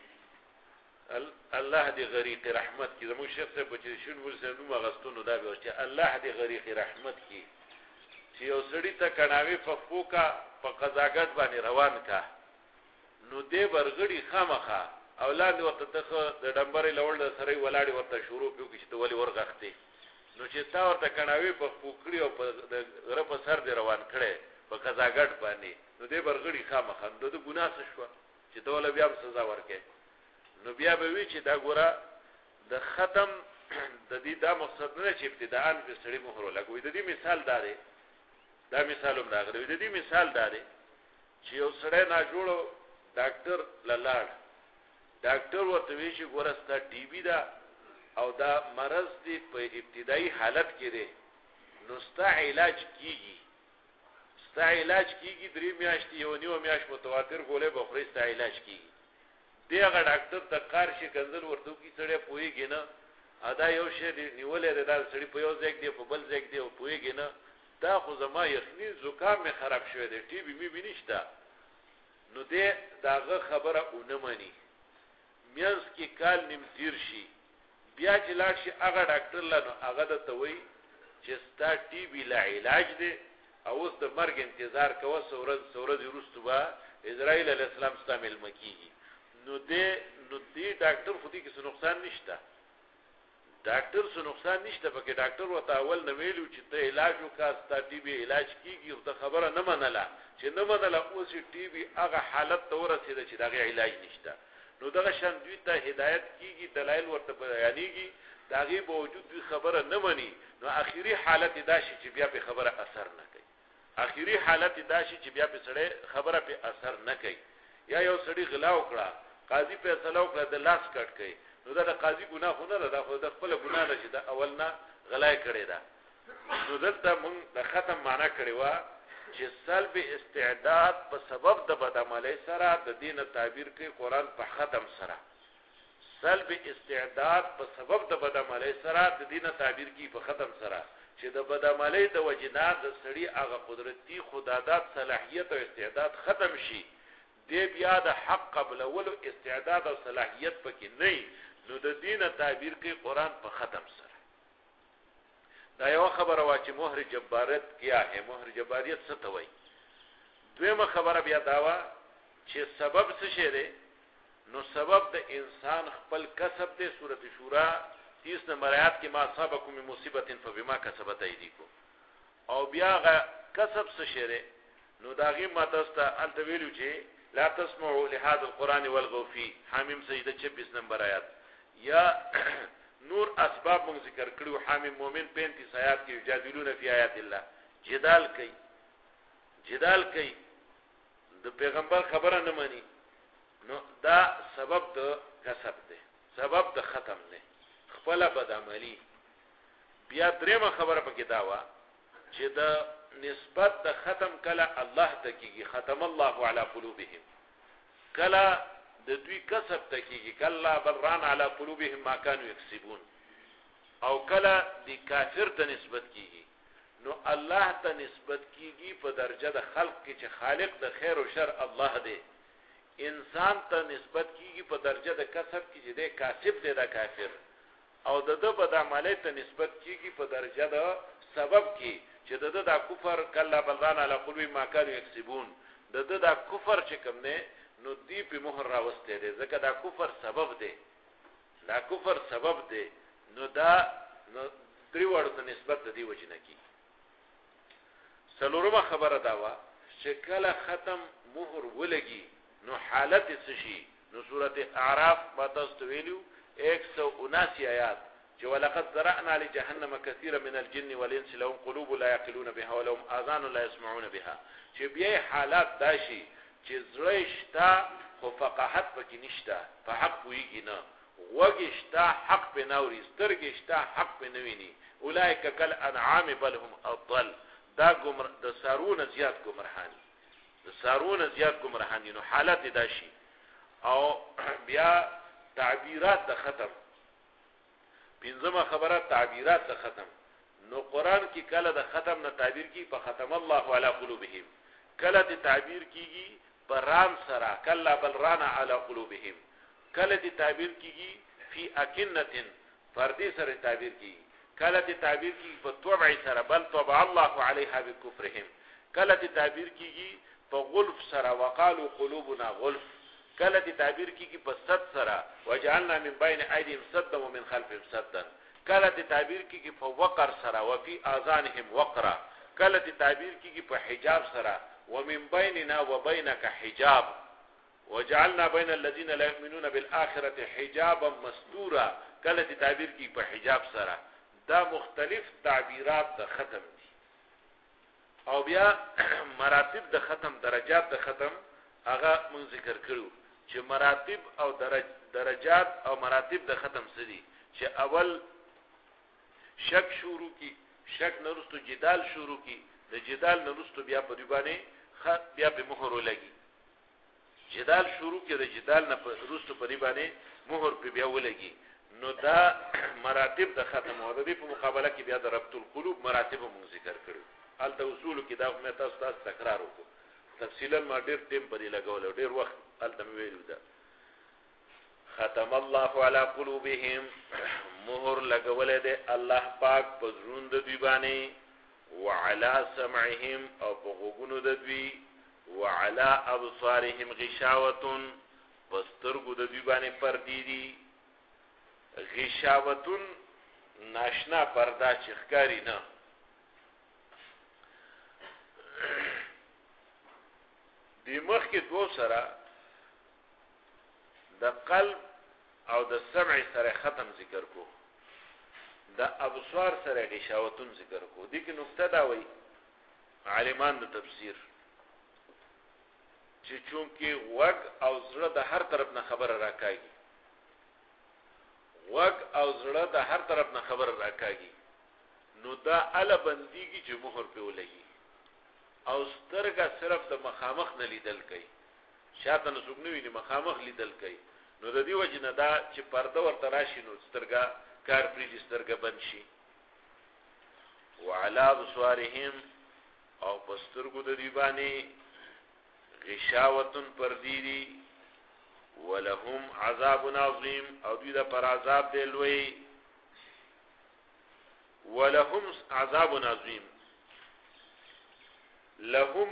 الله دې غریق رحمت کی زموږ شیخ صاحب چې شین مولوی صاحب نو غستونو دا به چې الله دې غریق رحمت کی چې یو سړی ته کناوي ففوکا په قزاګت باندې روان کا نو دې برغړي خامخه اولاد ورته ته د ډمبرې لوړ سره ولاړی ورته شروع پیو چې ته ولې ورغختې نو چې تا ورته کناوي په فوکړي او په غره په سر دې روان کړي په قزاګت باندې نو دې برغړي خامخه د ګناه څه شو چې ته ول بیا سزا ورکې نو بیا به وی چې دا ګوره د ختم د دې دا مقصد نه چې ابتداءً په سړی مهر لګوي د دې مثال داري دا مثالوم راغلی د دې مثال داري چې یو سړی نه جوړو ډاکټر لاله ډاکټر ورته وی چې ګوره ستا ټي بي دا او دا مرض دی په ابتدایي حالت کې دی نو ستا علاج کیږي 3 میاشتې یو نیو میاشت متواتر ګولې بخوري ستا علاج کیږي دی هغه ډاکټر ته کار شي کنځل ورته کی سړی پويږي نه ادا یو شی نیولې دا سړی په یو ځای کې په بل ځای کې او پويږي نه دا خو زما یخني زکام می خراب شوی دی ټي بي می بنشتا نو دې داغه خبره اونې مانی میاس کې کال نیم تیر شي بیا چې لاړ شي هغه ډاکټر لانو هغه د توي چې ستا ټي بي لا علاج دی او اوس د مرګ انتظار کوه سورز روستوا اسرائیل علیه السلام استعمال مکیږي نو دې ډاکټر خو دې کې څه نقصان نشته ډاکټر څه نقصان نشته پکې ډاکټر وته اول نو ویلو چې ته علاج وکړه ستا ټي بي علاج کیږي او ته خبره نه منله چې نه منله اوس ټي بي هغه حالت ته ورسېده چې دغه علاج نشته نو دغه شان دوی ته هدایت کیږي دلایل ورته بیانېږي دغه باوجود دوی خبره نه مني نو اخیری حالت دا شي چې بیا په خبره اثر نه کوي اخیری حالت دا شي چې بیا په سړی خبره په اثر نه کوي یا یو سړی غلا وکړه قاضي فیصله وکړه د لاس کټ کړي نو دا د قاضي ګناه خو نه ده خو د خپل ګناه نه چې دا اول نه غلای کړي دا نو دلته موږ د ختم معنا کړی و چې سلب استعداد په سبب د بدعملۍ سره د دین تعبیر کوي قران په ختم سره سلب استعداد په سبب د بدعملۍ سره د دین تعبیر کوي په ختم سره چې د بدعملۍ د وجنات د سړي هغه قدرتي خدادات صلاحیت او استعداد ختم شي دی بیا د حق قبل ولو استعداد او صلاحیت پکې نه نو د دین تعبیر کوي قران په ختم سره دا یو خبره وا چې مهر جباریت کیا ہے مهر جباریت څه ته وایي دویمه خبره بیا دا وا چې سبب څه شی دی نو سبب د انسان خپل کسب دی سورۃ شورا 30 نمبر آیات کې ما اصابکم من مصیبت فبما کسبت ایدیکم او بیا کسب څه شی دی نو داغي ماتسته الته ویلو چې لا تسمعوا لهذا القران والغوا فيه حمیم سجده 26 نمبر آیات یا نور اسباب مون ذکر کړو حامیم مومن 35 آیات کې یجادلون فی آیات الله جدال کوي د پیغمبر خبره نه مانی نو دا سبب د کسب دی سبب د ختم نه خپل بدعملی بیا درېمه خبره پکې دا وا چې د نسبت د ختم کله الله ته کیږي ختم الله علی قلوبهم کله د دوی کسب ته کیږي کله بران علی قلوبهم ما كانوا یکسبون او کله د کافر ته نسبت کیږي نو الله ته نسبت کیږي په درجه د خلق کې چې خالق د خیر او شر الله دی انسان ته نسبت کیږي په درجه د کسب کې چې د کاسب دی د کافر او د په د عملی ته نسبت کیږي په درجه د سبب کې چې د کفر کلا بلغان علی قلوب ما كانوا یکسبون د کفر چې کوم نه نو دی په مهر راوسته دي ځکه دا کفر سبب دی دا کفر سبب دی نو دا درې وړو ته نسبت دی وجنه کی څلورمه خبره دا وا چې کله ختم مهر ولګي نو حالت څه شي نو سورته اعراف ما تاسو ویلو 179 آیات چې ولقد ذرأنا لجهنم كثيرا من الجن والانس لهم قلوب لا يعقلون بها ولهم اذان لا يسمعون بها چې بیا حالات داشي چې زړه شتا خو فقاهت پکې نشته په حق ویږي نه وګي شتا حق په نوري سترګې شتا حق په نویني اولئک کل انعام بل هم اضل دا ګمر د سارون زیات ګمرهانی د سارون زیات ګمرهانی نو حالت داشي او بیا تعبیرات د ختم پنځمه خبره تعبیرات د ختم نو قران کې کله د ختم نه تعبیر کی په ختم الله علی قلوبهم کله د تعبیر کیږي پر ران سرا کلا بل ران علی قلوبهم کله د تعبیر کیږي فی اکنه فردی سره تعبیر کیږي کله د تعبیر کیږي په طبع سره بل طبع الله علیها بکفرهم کله د تعبیر کیږي په غلف سره وقالو قلوبنا غلف کله د تعبیر کیږي په صد سره وجعلنا من بین ایدیهم سدا ومن خلفهم سدا کله د تعبیر کیږي په وقر سره وفي اذانهم وقرا کله د تعبیر کیږي په حجاب سره ومن بيننا وبينك حجاب وجعلنا بين الذين لا يؤمنون بالآخرة حجابا مستورا کله د تعبیر کیږي په حجاب سره دا مختلف تعبیرات د ختم دي او بیا مراتب د ختم درجات د ختم هغه مون ذکر کړو چې مراتب او درجات او مراتب د ختم سدي چې اول شک شروع کی شک نرستو جدال شروع کی د جدال نرستو بیا په دیبانه بیا په مهر ولګي جدال شروع کی د جدال نه رستو په دیبانه مهر په بیا ولګي نو دا مراتب د ختم او د دې په مقابله کې بیا د ربط القلوب مراتب مون ذکر کړو الته اصول کې دا مې تاسو تکرار وکړو تفصیلا ما ډیر ټیم پرې لګول ډیر وخت الته مې ویلو دا ختم الله علی قلوبهم مهر لګول دي الله پاک په زړوند دی باندې وعلى سمعهم او په غوګونو د دوی وعلى ابصارهم غشاوه پسترګو د دوی باندې پردي دي غشاوتون ناشنا پردا چخکاری نه دی مخ کې دو سره د قلب او د سمع سره ختم ذکر کو د ابصار سره غشاوتون ذکر کو دي کې نقطه دا وای عالمان د تفسیر چې چونکه وګ او زړه د هر طرف نه خبر راکاږي وګ او زړه د هر طرف نه خبر راکاږي نو دا ال بنديږي چې مهر په ولګي او سترګه صرف د مخامخ نه لیدل کوي شاته نو څوک نه ویني مخامخ لیدل کوي نو د دې وجه نه دا چې پرده ورته راشي نو سترګه کار پری سترګه بند شي وعلى ابصارهم او پسترګو د دی باندې غشاوتن پرديدي ولهم عذاب عظیم او دوی دا پر عذاب دی لوی ولهم عذاب عظیم لهم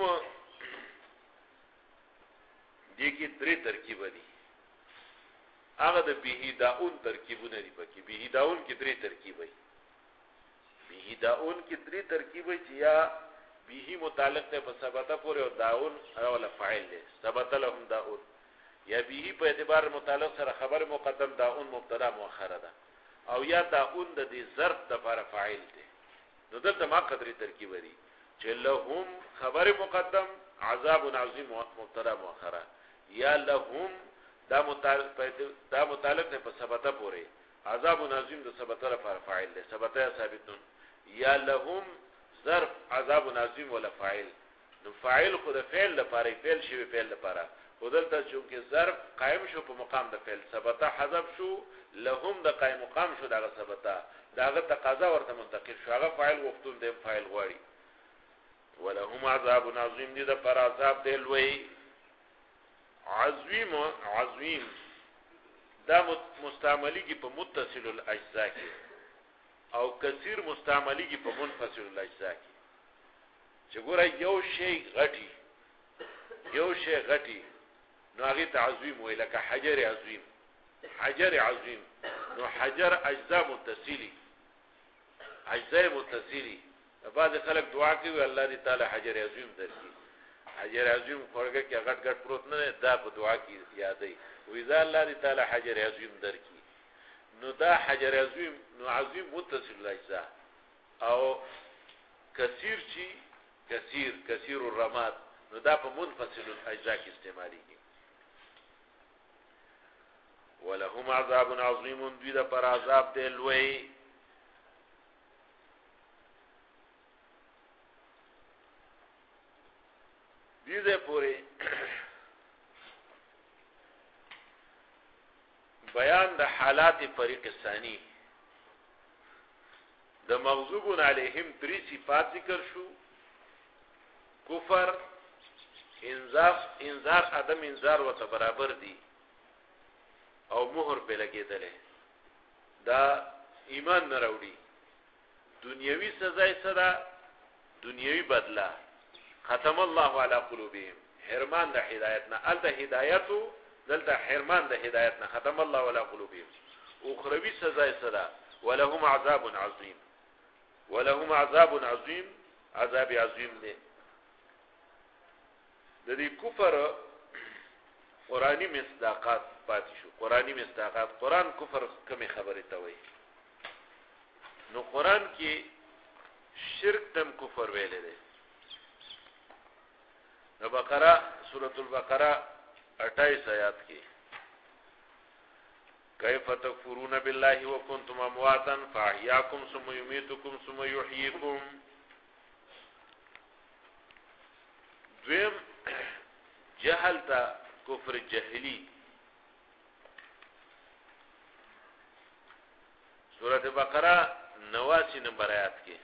دې کې درې ترکیب دي هغه د به داون ترکیبونه دي پکې به داون کې درې ترکیب دي به داون کې درې ترکیب چې یا به متعلق ته په ثبته پورې او داون ولا فاعل دي ثبت لهم داون یا به په اعتبار متعلق سره خبر مقدم داون مبتدا مؤخره ده او یا داون د دې ظرف د لپاره فاعل دي نو دلته ما قدرې ترکیب دي چې لهم خبر مقدم عذاب عظیم مبتدا مؤخره یا لهم دا متعلق په ثبته پورې عذاب عظیم د ثبته لپاره فاعل دی ثبته ثابتون یا لهم ظرف عذاب عظیم ولا فاعل نو فاعل خود فعل لپاره فعل شوی فعل لپاره خودلته چونکه ظرف قائم شو په مقام د فعل ثبته حذف شو لهم د قائم مقام شو دغه ثبته داغه تقاضا ورته منتقل شو هغه فاعل وختون د فاعل غواړي ولهم عذاب عظیم دي د پر عذاب دی لوی عظیم دا مستعملی کی په متصل الاجزاء کې او کثیر مستعملی کی په منفصل الاجزاء کې چې ګوره یو شی غټي نو هغه تعظیم وی لکه حجر عظیم نو حجر اجزاء متصلی بعض خلک دعا کوي الله دې تعالی حجر عظیم درکړي حجر عظیم خورګه کې غټ پروت نه دا په دعا کې یادې وی ذا الله دې تعالی حجر عظیم درکړي نو دا حجر عظیم نو عظیم متصل الاجزاء او کثیر چی کثیر الرماد نو دا په منفصل الاجزاء کې استعماليږي ولهم عذاب عظیم دوی دا پر عذاب دی لوی دیده پوری بیان د حالات فریق ثانی د مغضوب علیهم 3 صفات ذکر شو کفر انذار عدم انذار و برابر دي او مهر په لګیدل دا ایمان نه راوړي دنیوي سزا صدا دنیوي بدلا ختم الله على قلوبهم حرمان د هدایتنا ال د هدایتو دلته حرمان د هدایتنا ختم الله على قلوبهم اخروی سزا صدا ولهم عذاب عظیم عذاب عظیم دی د دې کفر قرآنی مصداقات پاتې شو قرآن کفر کمی خبره ته وایي نو قرآن کې شرک تم کفر ویلې ده نو بقره سورۃ البقره 28 آیات کې کیف تکفرون بالله وکنتم امواتا فاحیاکم ثم یمیتکم ثم یحییکم دویم جهل تا کفر جهلی سورۃ بقره 89 نمبر آیات کې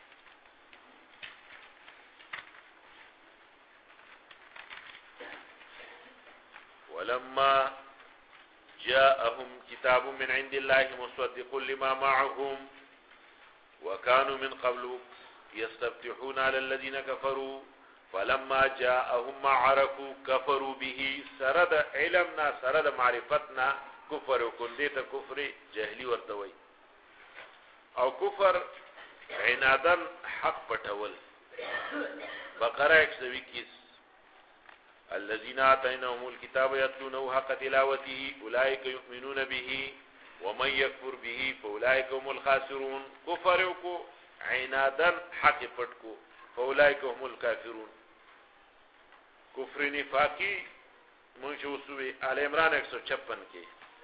ولما جاءهم كتاب من عند الله مصدق لما معهم وكانوا من قبل يستفتحون على الذين كفروا فلما جاءهم ما عرفوا كفروا به سرد علمنا سرد معرفتنا كفر وكنديت كفر جهلي ورتوي او كفر عنادا حق پټول بقره 121 الذين آتيناهم الكتاب يتلونه حق تلاوته أولئك يؤمنون به ومن يكفر به فأولئك هم الخاسرون كفروا عنادا حق پټکو فأولئك هم الكافرون کفر نفاقی منشو سوی آل عمران 156 کې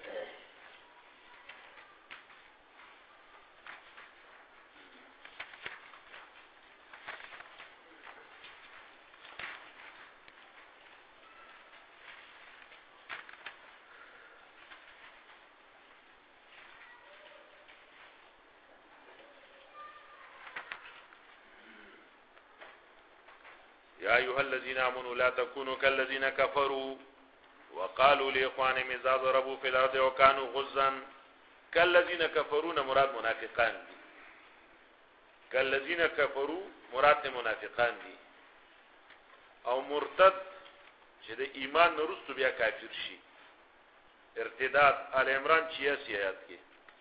يا أيها الذين آمنوا لا تكونوا كالذين كفروا وقالوا لإخوانهم إذا ضربوا في الأرض وكانوا غزا كالذين كفروا مراد منافقان دي كالذين كفروا مراد منافقان دي او مرتد چې د ایمان نرستو بیا کافر شي ارتداد آل عمران 86 آیات کې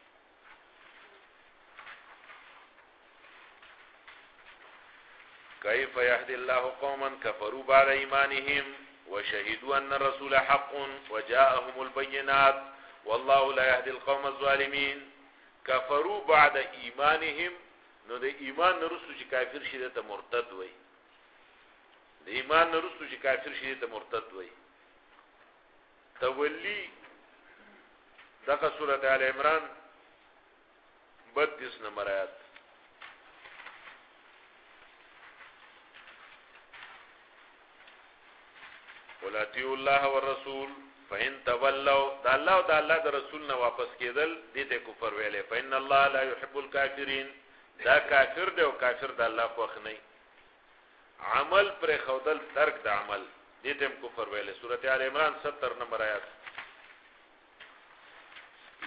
كيف يهدي الله قوما كفروا بعد إيمانهم وشهدوا أن الرسول حق وجاءهم البينات والله لا يهدي القوم الظالمين كفروا بعد إيمانهم نو د ایمان نرستو چې کافر شي ته مرتد وای د ایمان نرستو چې کافر شي ته مرتد وای تولی دغه سورۃ آل عمران 32 نمبر آیات قل اطیعوا الله والرسول فإن تولوا دا الله او دا الله د رسول نه واپس کېدل دې ته کفر ویلې فإن الله لا يحب الكافرين دا کافر دی او کافر د الله خوښ نه عمل پر خودل ترک د عمل دې ته کفر ویلې سورۃ آل عمران 70 نمبر آیات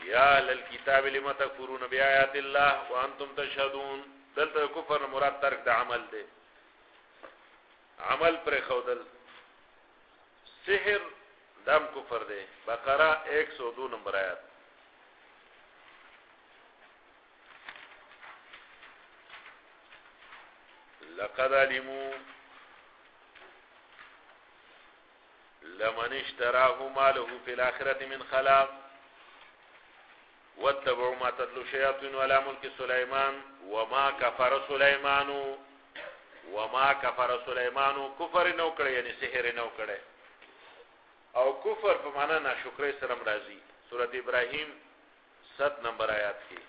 یا اهل الكتاب لم تکفرون بآیات الله وانتم تشهدون. دلته کفر مراد ترک د عمل دی، عمل پر خودل. سحر دم کفر دی. بقره 102 نمبر آیات. لقد علموا لمن اشتراه ما له في الآخرة من خلاق واتبعوا ما تتلو الشياطين على ملك سليمان وما كفر سليمان كفر نو کړي یعنی سحر نو کړي. او کفر په معنا ناشکرۍ سره راځي. سورۃ ابراهیم 7 نمبر آیات کې.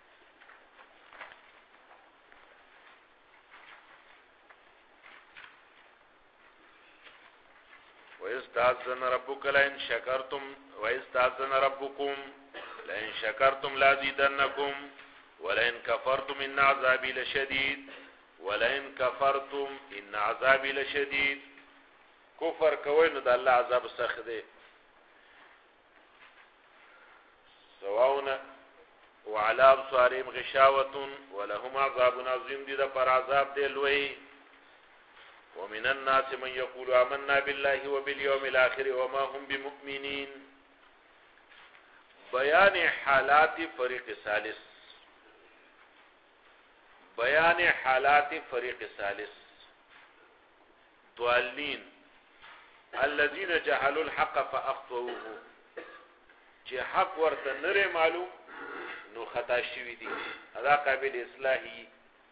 وَيَسْتَأْذَنَ رَبُّكَ لَئِنْ شَكَرْتُمْ وَيَسْتَأْذَنَ رَبُّكُمْ لَئِنْ شَكَرْتُمْ لَأَزِيدَنَّكُمْ وَلَئِنْ كَفَرْتُمْ إِنَّ عَذَابِي لَشَدِيدٌ وَلَئِنْ كَفَرْتُمْ إِنَّ عَذَابِي لَشَدِيدٌ. کفر کوي نو د الله عذاب سخت دی. سواء وعلى أبصارهم غشاوة ولهم عذاب عظيم. دي د پر عذاب دی لوی. ومن الناس من يقول آمنا بالله وباليوم الآخر وما هم بمؤمنين. بیان حالات فریق ثالث. بیان حالات فریق ثالث. ضالین الذين جهلوا الحق فاخطئوه. چې حق ورته نره معلوم نو خطا شوی دي، ادا قابل اصلاحي.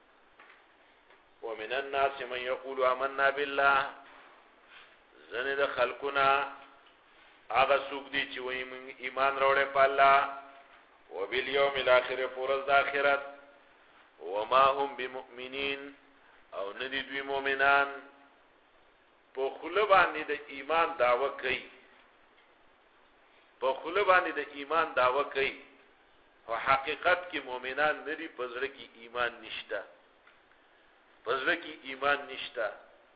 ومن الناس من يقول آمنا بالله. زنه د خلقنا هغه څوک دي چې وایي موږ ایمان راوړې په الله او بالیوم الاخر پرز د آخرت وما هم بمؤمنین او ندي دوی مؤمنان. په خله باندې د ایمان دعوه کوي، په خله باندې د ایمان دعوه کوي او حقیقت کې مؤمنان ندي، پزړه کې ایمان نشته، پزړه کې ایمان نشته.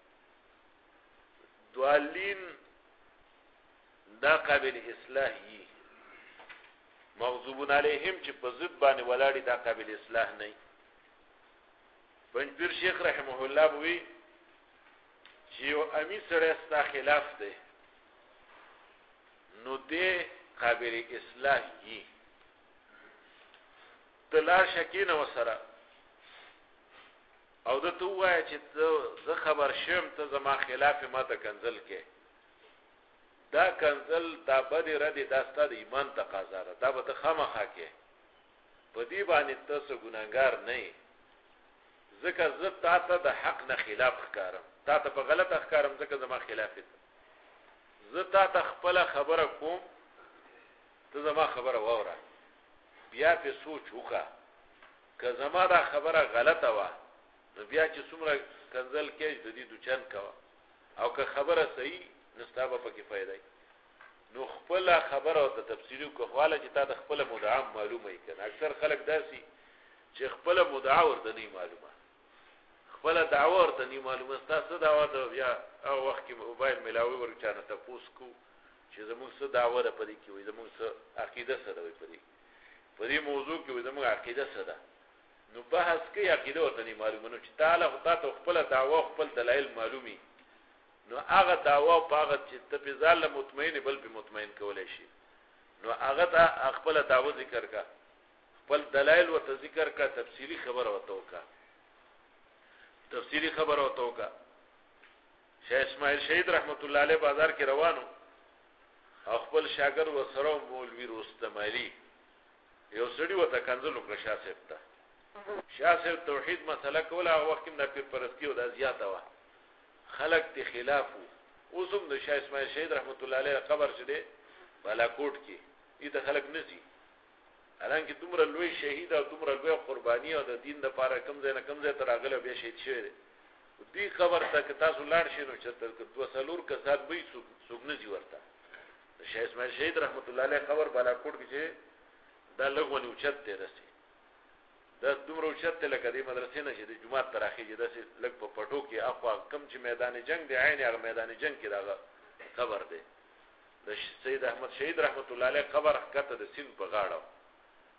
دوالین دا قابل اصلاحي. مغضوبون علیهم چې په ضد باندې ولاړی دا قابل اصلاح نه. پنځپیر شیخ رحمه الله بوي چې یو امی سره ستا خلاف دی نو دې قابل اصلاح یي. تلار شکینه وسره او د تو وای چې زه خبر شم ته زما خلاف ما ته کنزل کې. دا کنزل دا بدی ردی دا ستاد ایمان تقاضا ده، دا به ته خامخا کې په دې باندې تاسو ګناګار نه یې. ځکه زه تا ته د حق نه خلاف ښکارم، تا ته په غلطه ښکارم ځکه زما خلاف دي. زه تا ته خپله خبره کوم، ته زما خبره واوره، بیا په سوچ وکړه. که زما دا خبره غلطه وه نو بیا چې څومره کنزل کېږي د دې دوچن کوه، او که خبره صحیح نو ستا به پکې فایده. نو خپله خبره ورته تفصیلي وکړه، خو حاله چې تا د خپله مدعا معلومه یې که نه. اکثر خلک داسې چې خپله مدعا ورته نه معلومه، خپله دعوه ورته نه معلومه. ستا څه دعوه ده؟ بیا هغه وخت کې موبایل میلاوي ور چا نه تپوس کو چې زموږ څه دعوه ده په دې کې، وایي زموږ څه عقیده څه ده، وایي په دې موضوع کې وایي زموږ عقیده څه ده. نو بحث کوي عقیده ورته نه معلومه. نو چې تعالی خو ته خپله دعوه خپل دلایل معلومي نو هغه دعوه په هغه چې ته په ځان مطمئن بل په مطمئن کولای شي. نو هغه ته خپل دعوه ذکر کا، خپل دلایل ورته ذکر کا، تفصیلی خبر ورته وکا، تفصیلی خبر ورته وکا. شیخ اسماعیل شهید رحمت الله علیه بازار کې روانو او خپل شاګرد وسره مولوی رستمالی یو سړی وته کنځل وکړ شاه صاحب ته. شاه صاحب توحید مسله کوله، هغه وخت کې د پیر پرستی او د زیاته و خلق ته خلاف وو. اوس هم د شاه اسماعیل شهید رحمت الله علیه قبر شته بالاکوټ کې دې خلک نسی، حالانکه دومره لوی شهید او دومره لوی قربانی او د دین لپاره کم ځای نه کم ځای تر راغله بیا شهید شوی. دې خبر ته که تاسو لاړ شئ نو چې تر 2 کسان به څوک نسی ورته. شاه اسماعیل شهید رحمت الله علیه قبر بالاکوټ کې چې دا لغونی اوچت دی رسي، دا دومره اوچت دی لکه دې مدرسې نه چې د جمعات تر اخیږي داسې لږ په پټو کې اخوا کم چې میدان جنگ دی عین هغه میدان جنگ کې دا قبر دی. د سید احمد شهید رحمت الله علیه قبر حقیقت د سیند په غاړه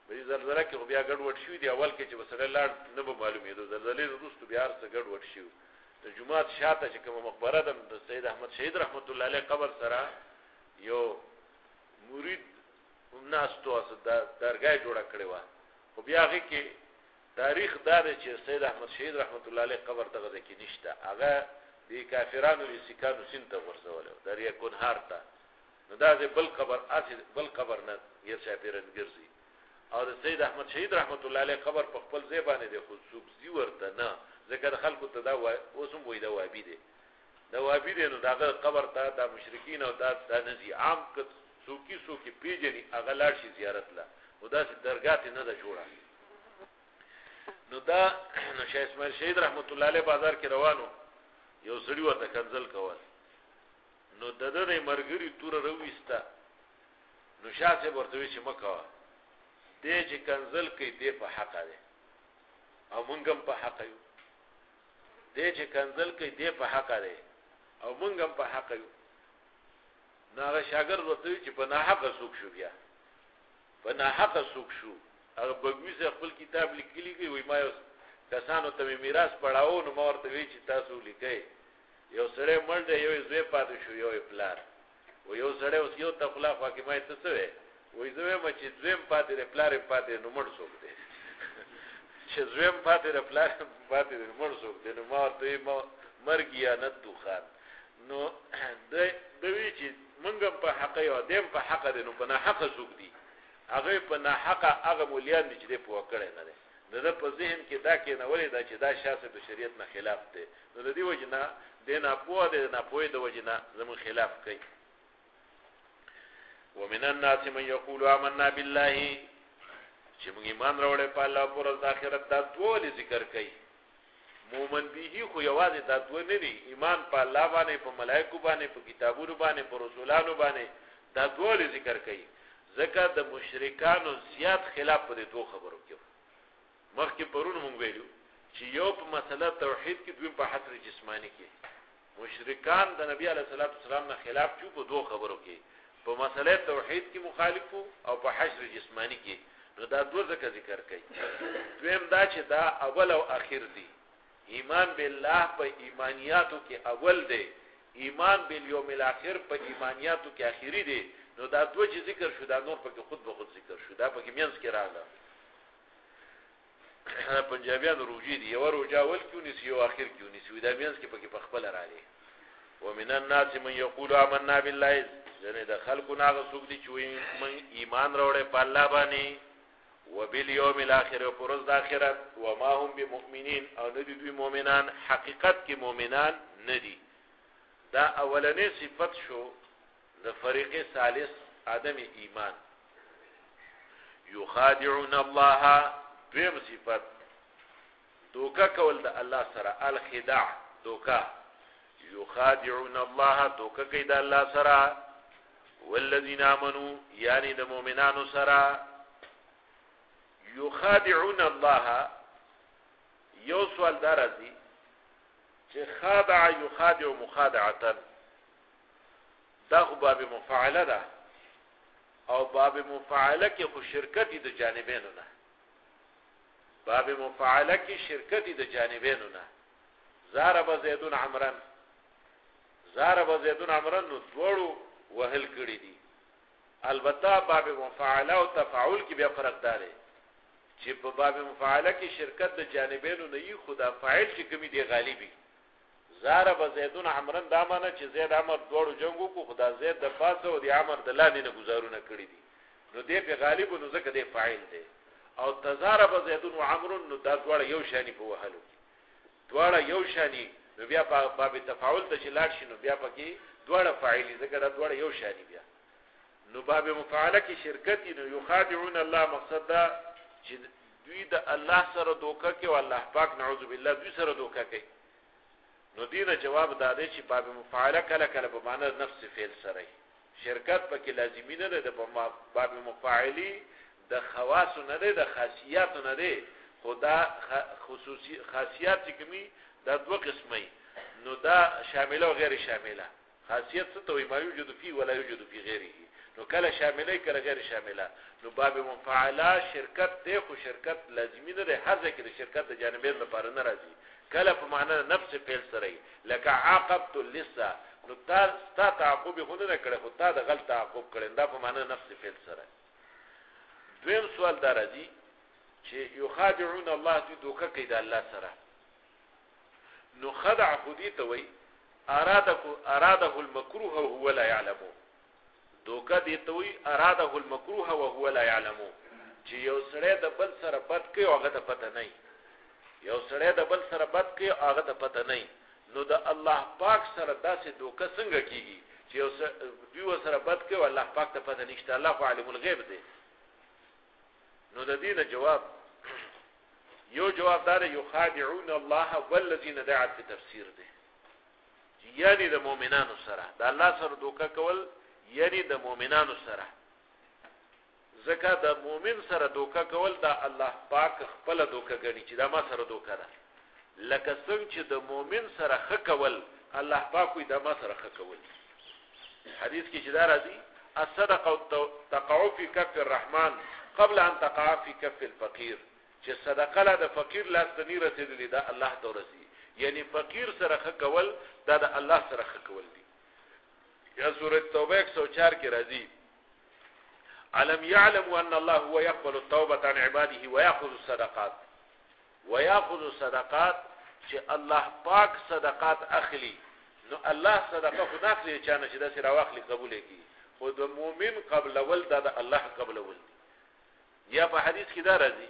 په زلزلہ کې خو بیا ګډوډ شوي دي اول کې چې وسره لاړ نه به معلومېدو زلزلې وروسته بیا هر څه ګډوډ شوي د جومات شاته چې کومه مقبره ده د سید احمد شهید رحمت الله علیه قبر سره یو مرید ناستو درګاه جوړه کړې وه خو بیا هغې کې تاریخ دا دی چې سید احمد شهید رحمت الله علیه قبر دغه ځای کې نشته هغه د کافرانو د سیکانو سیند ته غورځولی و دریا کنهار ته نو دا ځای بل قبر نه غیر چاپېره ګرځي او د سید احمد شهید رحمت الله علیه قبر په خپل ځای باندې دی خو څوک ځي ورته نه ځکه د خلکو ته دا اوس هم وایي دا وهابي دی دا وهابي دی نو د هغه قبر ته دا مشرکین او دا نه ځي عام که څوکي پیژني هغه لاړ شي زیارت له خو داسې درګاه نه ده جوړه نو دا نو شاه اسماعیل شهید رحمت الله علیه بازار کې روانو یو سړي ورته کنځل کول نو د ده نه مرګري توره راویسته نو شاه صاحب ورته وایي چې مه کوه دی چې کنځل کوي دی په حقه دی او مونږ هم په حقه یو دی چې کنځل کوي دی په حقه دی او مونږ هم په حقه یو نو هغه شاګرد ورته وایي چې په ناحقه څوک شو بیا په ناحقه څوک شو هغه بګوي صاحب خپل کتاب لیکلی کوي وایي ما یو کسانو ته مې میراث پړاو نو ما ورته وایي چې تاسو لیکئ یو سړی مړ دی یو یې زوی پاتې شو یو یې پلار و یو سړی اوس یو ته خلا خوا کې ما یې ته څه وی وایي زه وایم چې زویم پاتې دی پلار یې پاتې دی نو مړ څوک دی چې زویم پاتې دی پلار یې پاتې دی نو مړ څوک دی نو ما ورته وایي مرګ یا ندو خان نو ده وایي چې مونږ هم په حقه یو دی هم په حقه دی نو په ناحقه څوک دي هغه په ناحقه هغه مولیان دي چې دی پوه کړی نه دی د ده په ذهن کې دا کېنولې ده چې دا شاسې د شریعت نه خلاف دی نو د دې وجې نه دی ناپوه دی د ناپوهۍ د وجې نه زموږ خلاف کوي ومن الناس من يقول آمنا بالله چې موږ ایمان راوړی په الله پر ورځ د آخرت دا دوه ذکر کوي مومن به خو یوازې دا دوه نه دي ایمان په الله باندې په ملائکو باندې په کتابونو باندې په رسولانو باندې دا دوه ذکر کوي ځکه د مشرکانو زیات خلاف په دې دوه خبرو کې مخکې پرون موږ ویلو چې یو په مسله توحید کې دویم په حصر جسمانی کې مشرکان د نبی علیه الصلاۃ والسلام نه خلاف چو په دوه خبرو کې په مسله توحید کې مخالفو او په حشر جسمانی کې نو دا دوه ذکر کوي دویم دا چې دا اول او اخر دی ایمان بالله په ایمانیاتو کې اول دی ایمان بالیوم الاخر په ایمانیاتو کې اخری دی نو دا دوه چې ذکر شو دا نور پکې خود به خود ذکر شو دا پکې مینس کې راغله پنجابیان روجي دي یو روجا اول کیو نسی یو اخر کیو نسی دا مینس کې پکې پخپل راغلي ومن الناس من يقول آمنا بالله ځنه د خلکو ناغه څوک دي چې من ایمان راوړي په الله باندې وبالیوم الاخر او پرز د اخرت وما هم بمؤمنین او نه دي دوی مؤمنان حقیقت کې مؤمنان نه دي دا اولنې صفت شو د فریق ثالث عدم ایمان یخادعون الله دویم صفت دوکا کول د الله سره الخداع دوکا یخادعون الله دوکا کوي د الله سره والذین آمنوا یعنی د مؤمنانو سره یخادعون الله یو سوال درځي چې خادع یخادع مخادعه دا خو باب مفاعله ده او باب مفاعله کې خو شرکت د جانبینو نه باب مفاعله کې شرکت د جانبینو نه ضرب زیدون عمرن نو دوړو وهل کړی دي البته باب مفاعله او تفاعل کې بیا فرق دی چې په باب مفاعله کې شرکت د جانبینو نه یي خدا فاعل چې کومي دی غالبي ضرب زیدون عمرن دا معنی چې زید عمر دوړو جنگو کو خدا زید د پاسه او د عمر د لاندې نه گزارونه کړی دي نو دې په غالب نو ځکه دې فاعل دی او تضارب زیدون و عمرو نو دا دواړه یو شانی په وهلو دواړه یو شانی نو بیا په باب تفاعل ته چې لاړ شي نو بیا پکې دواړه فاعل ځکه دا دواړه یو شانی بیا نو باب مفاعله کې شرکت نو یخادعون الله مقصد دا چې دوی د الله سره دوکه کوي او الله پاک نعوذ بالله دوی سره دوکه کوي نو دینه جواب دادې چې باب مفاعله کله کله په معنی نفس فعل سره شرکت پکې لازمي نه ده په باب مفاعلی د خواص نه ده د خاصیات نه ده خدا خصوصي خاصیات چې کومي دا دوه قسمه نو دا شامله او غیر شامله خاصیت څه ته وي ما یوجد فی ولا یوجد فی غیره نو کله شامله کله غیر شامله نو باب مفعله شرکت ته خو شرکت لازمی نه ده هر ځکه د شرکت د جانبین لپاره نه راځي کله په معنا نفس فعل سره لکه عاقبت اللص نو تا تعقب خو نه کړه خو تا د غلط تعقب کړه دا په معنا نفس فعل سره دویم سوال دا راځي چې یخادعون الله دوکه کوي د الله سره نو خدع خودی ته وای اراده المكروه وهو لا يعلمه دوکه دی ته وای اراده المكروه وهو لا يعلمه چې یو سړی د بل سره بد کوي هغه ته پته نه یو سړی د بل سره بد کوي هغه ته پته نه نو د الله پاک سره داسې دوکه څنګه کیږي چې یو دوی سره بد کوي الله پاک ته پته نشته الله عالم الغیب دی نو د دینه جواب یو جواب دار یخادعون الله والذین دعت په تفسیر دی یعنی د مؤمنانو سره د الله سره دوکه کول یعنی د مؤمنانو سره ځکه د مؤمن سره دوکه کول دا الله پاک خپل دوکه غني چې دا ما سره دوکه ده لکه څنګه چې د مؤمن سره خ کول الله پاک وي دا ما سره خ کول حدیث کې چې دا راځي الصدقه تقع في كف الرحمن قبل ان تقع في كف الفقير چې صدقه له د فقیر لاس ته نه رسیدلی دا الله ته ورسي یعنی فقیر سره خ کول دا د الله سره خ کول دي یا سوره توبه 104 کې راځي علم يعلم ان الله هو يقبل التوبه عن عباده ويأخذ الصدقات چې الله پاک صدقات اخلي نو الله صدقه خو داخلي چانه چې د سره واخلي قبول کړي خو د مؤمن قبل ول د الله قبل ول یا په حدیث کې دا راځي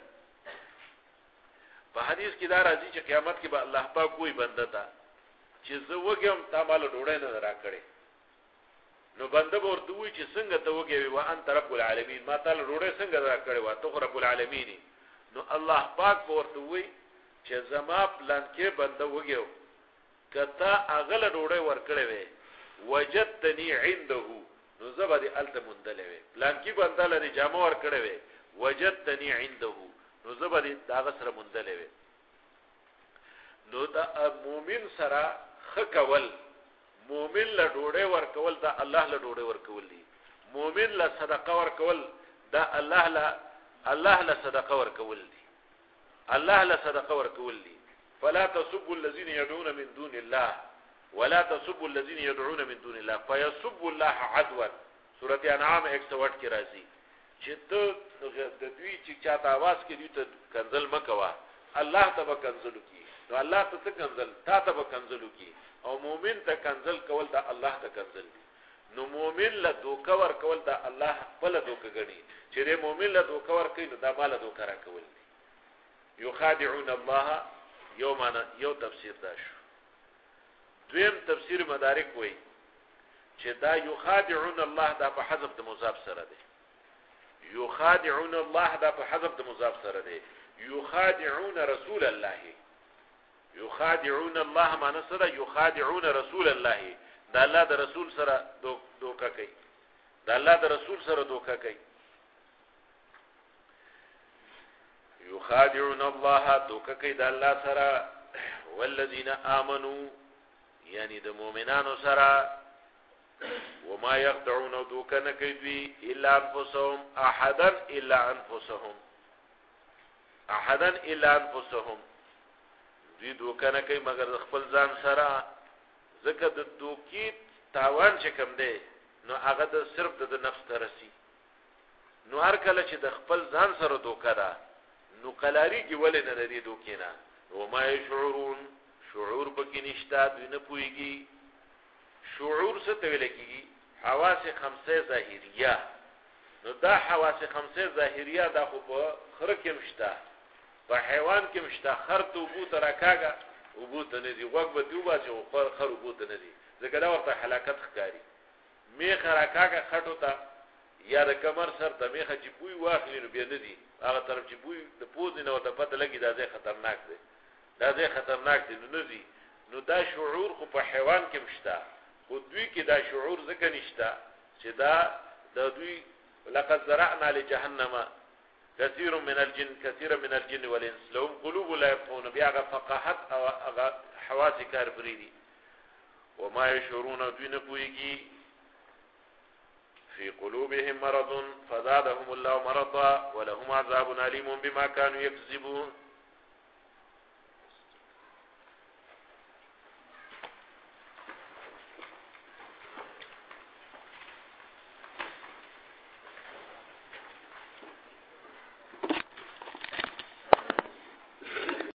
چې قیامت کې به الله پاک کوئی بنده تا چې زه وګم تا مال ډوړې نه راکړې نو بنده ورته وی چې څنګه ته وګوي و انت رب العالمین ما تعالی ډوړې څنګه راکړې و ته رب العالمین نو الله پاک ورته وی چې زما پلان کې بنده وګیو کته اغله ډوړې ورکړې وې وجدتنی عنده نو زبدي الته مندلې وې پلان کې بنده لري جامه ورکړې وې وجدتنی عنده نو زبدي داغه سره مندلې وې نو دا مؤمن سره خکول مؤمن له ډوړې ورکول دا الله له ډوړې ورکول دي مؤمن له صدقه ورکول دا الله له صدقه ورکول دي الله له صدقه ورکول دي فلا تسبوا الذين يدعون من دون الله ولا تسبوا الذين يدعون من دون الله فيسبوا الله عدوا سوره انعام 108 کې راځي چې ته د دوی چې چاته आवाज کې دوی ته کنزل مکوا الله ته به کنزل کی نو الله ته کنزل تا ته به کنزل کی او مؤمن ته کنزل کول دا الله ته کنزل دي نو مؤمن له دوکه ور کول دا الله خپل دوکه غني چې د مؤمن له دوکه ور کوي نو دا مال دوکه را کول دي یخادعون الله یو تفسیر دا شو دویم تفسیر مدارک وای چې دا یخادعون الله دا په حذف د مضاف سره دی یخادعون الله دا په حذف د مضاف سره دی یخادعون رسول الله یخادعون الله معنی سره یخادعون رسول الله دا الله د رسول سره دوکه کوي دا الله د رسول سره دوکه کوي یخادعون الله دوکه کوي دا الله سره والذین آمنوا یعنی د مؤمنانو سره وما يخدعون دوکه نه کوي الا انفسهم احدا الا انفسهم دوی دوکه نه کوي مگر خپل ځان سره ځکه د دوکې تاوان چې کم دی نو هغه د صرف د نفس ترسي نو هر کله چې د خپل ځان سره دوکه ده نو قلاری کې ولې نه لري دوکې نه نو ما شعورون شعور پکې نشته دوی نه پويږي شعور څه ته ویل کېږي حواس خمسه ظاهریه نو دا حواس خمسه ظاهریه دا خو په خره کې مشته په حیوان کې مشته خر ته وبو ترکاګه وبو ته نه دی وګ به دوبا چې خر وبو ته نه دی ځکه دا ورته هلاکت ښکاری میخه راکاګه خټو ته یا د کمر سر ته میخه چې بوی واخلي نو بیا نه دی هغه طرف چې بوی د پوز نه وته پته لګي دا ځای خطرناک دی نو نه دی نو دا شعور خو په حیوان کې مشته خو دوی کې دا شعور ځکه نشته چې دا د دوی لقد زرعنا لجهنم كثير من الجن والانس لهم قلوب لا يفقهون بها فقاهت او حواس کار بریدي وما يشعرون دوی نه پويږي في قلوبهم مرض فزادهم الله مرضا ولهم عذاب أليم بما كانوا يكذبون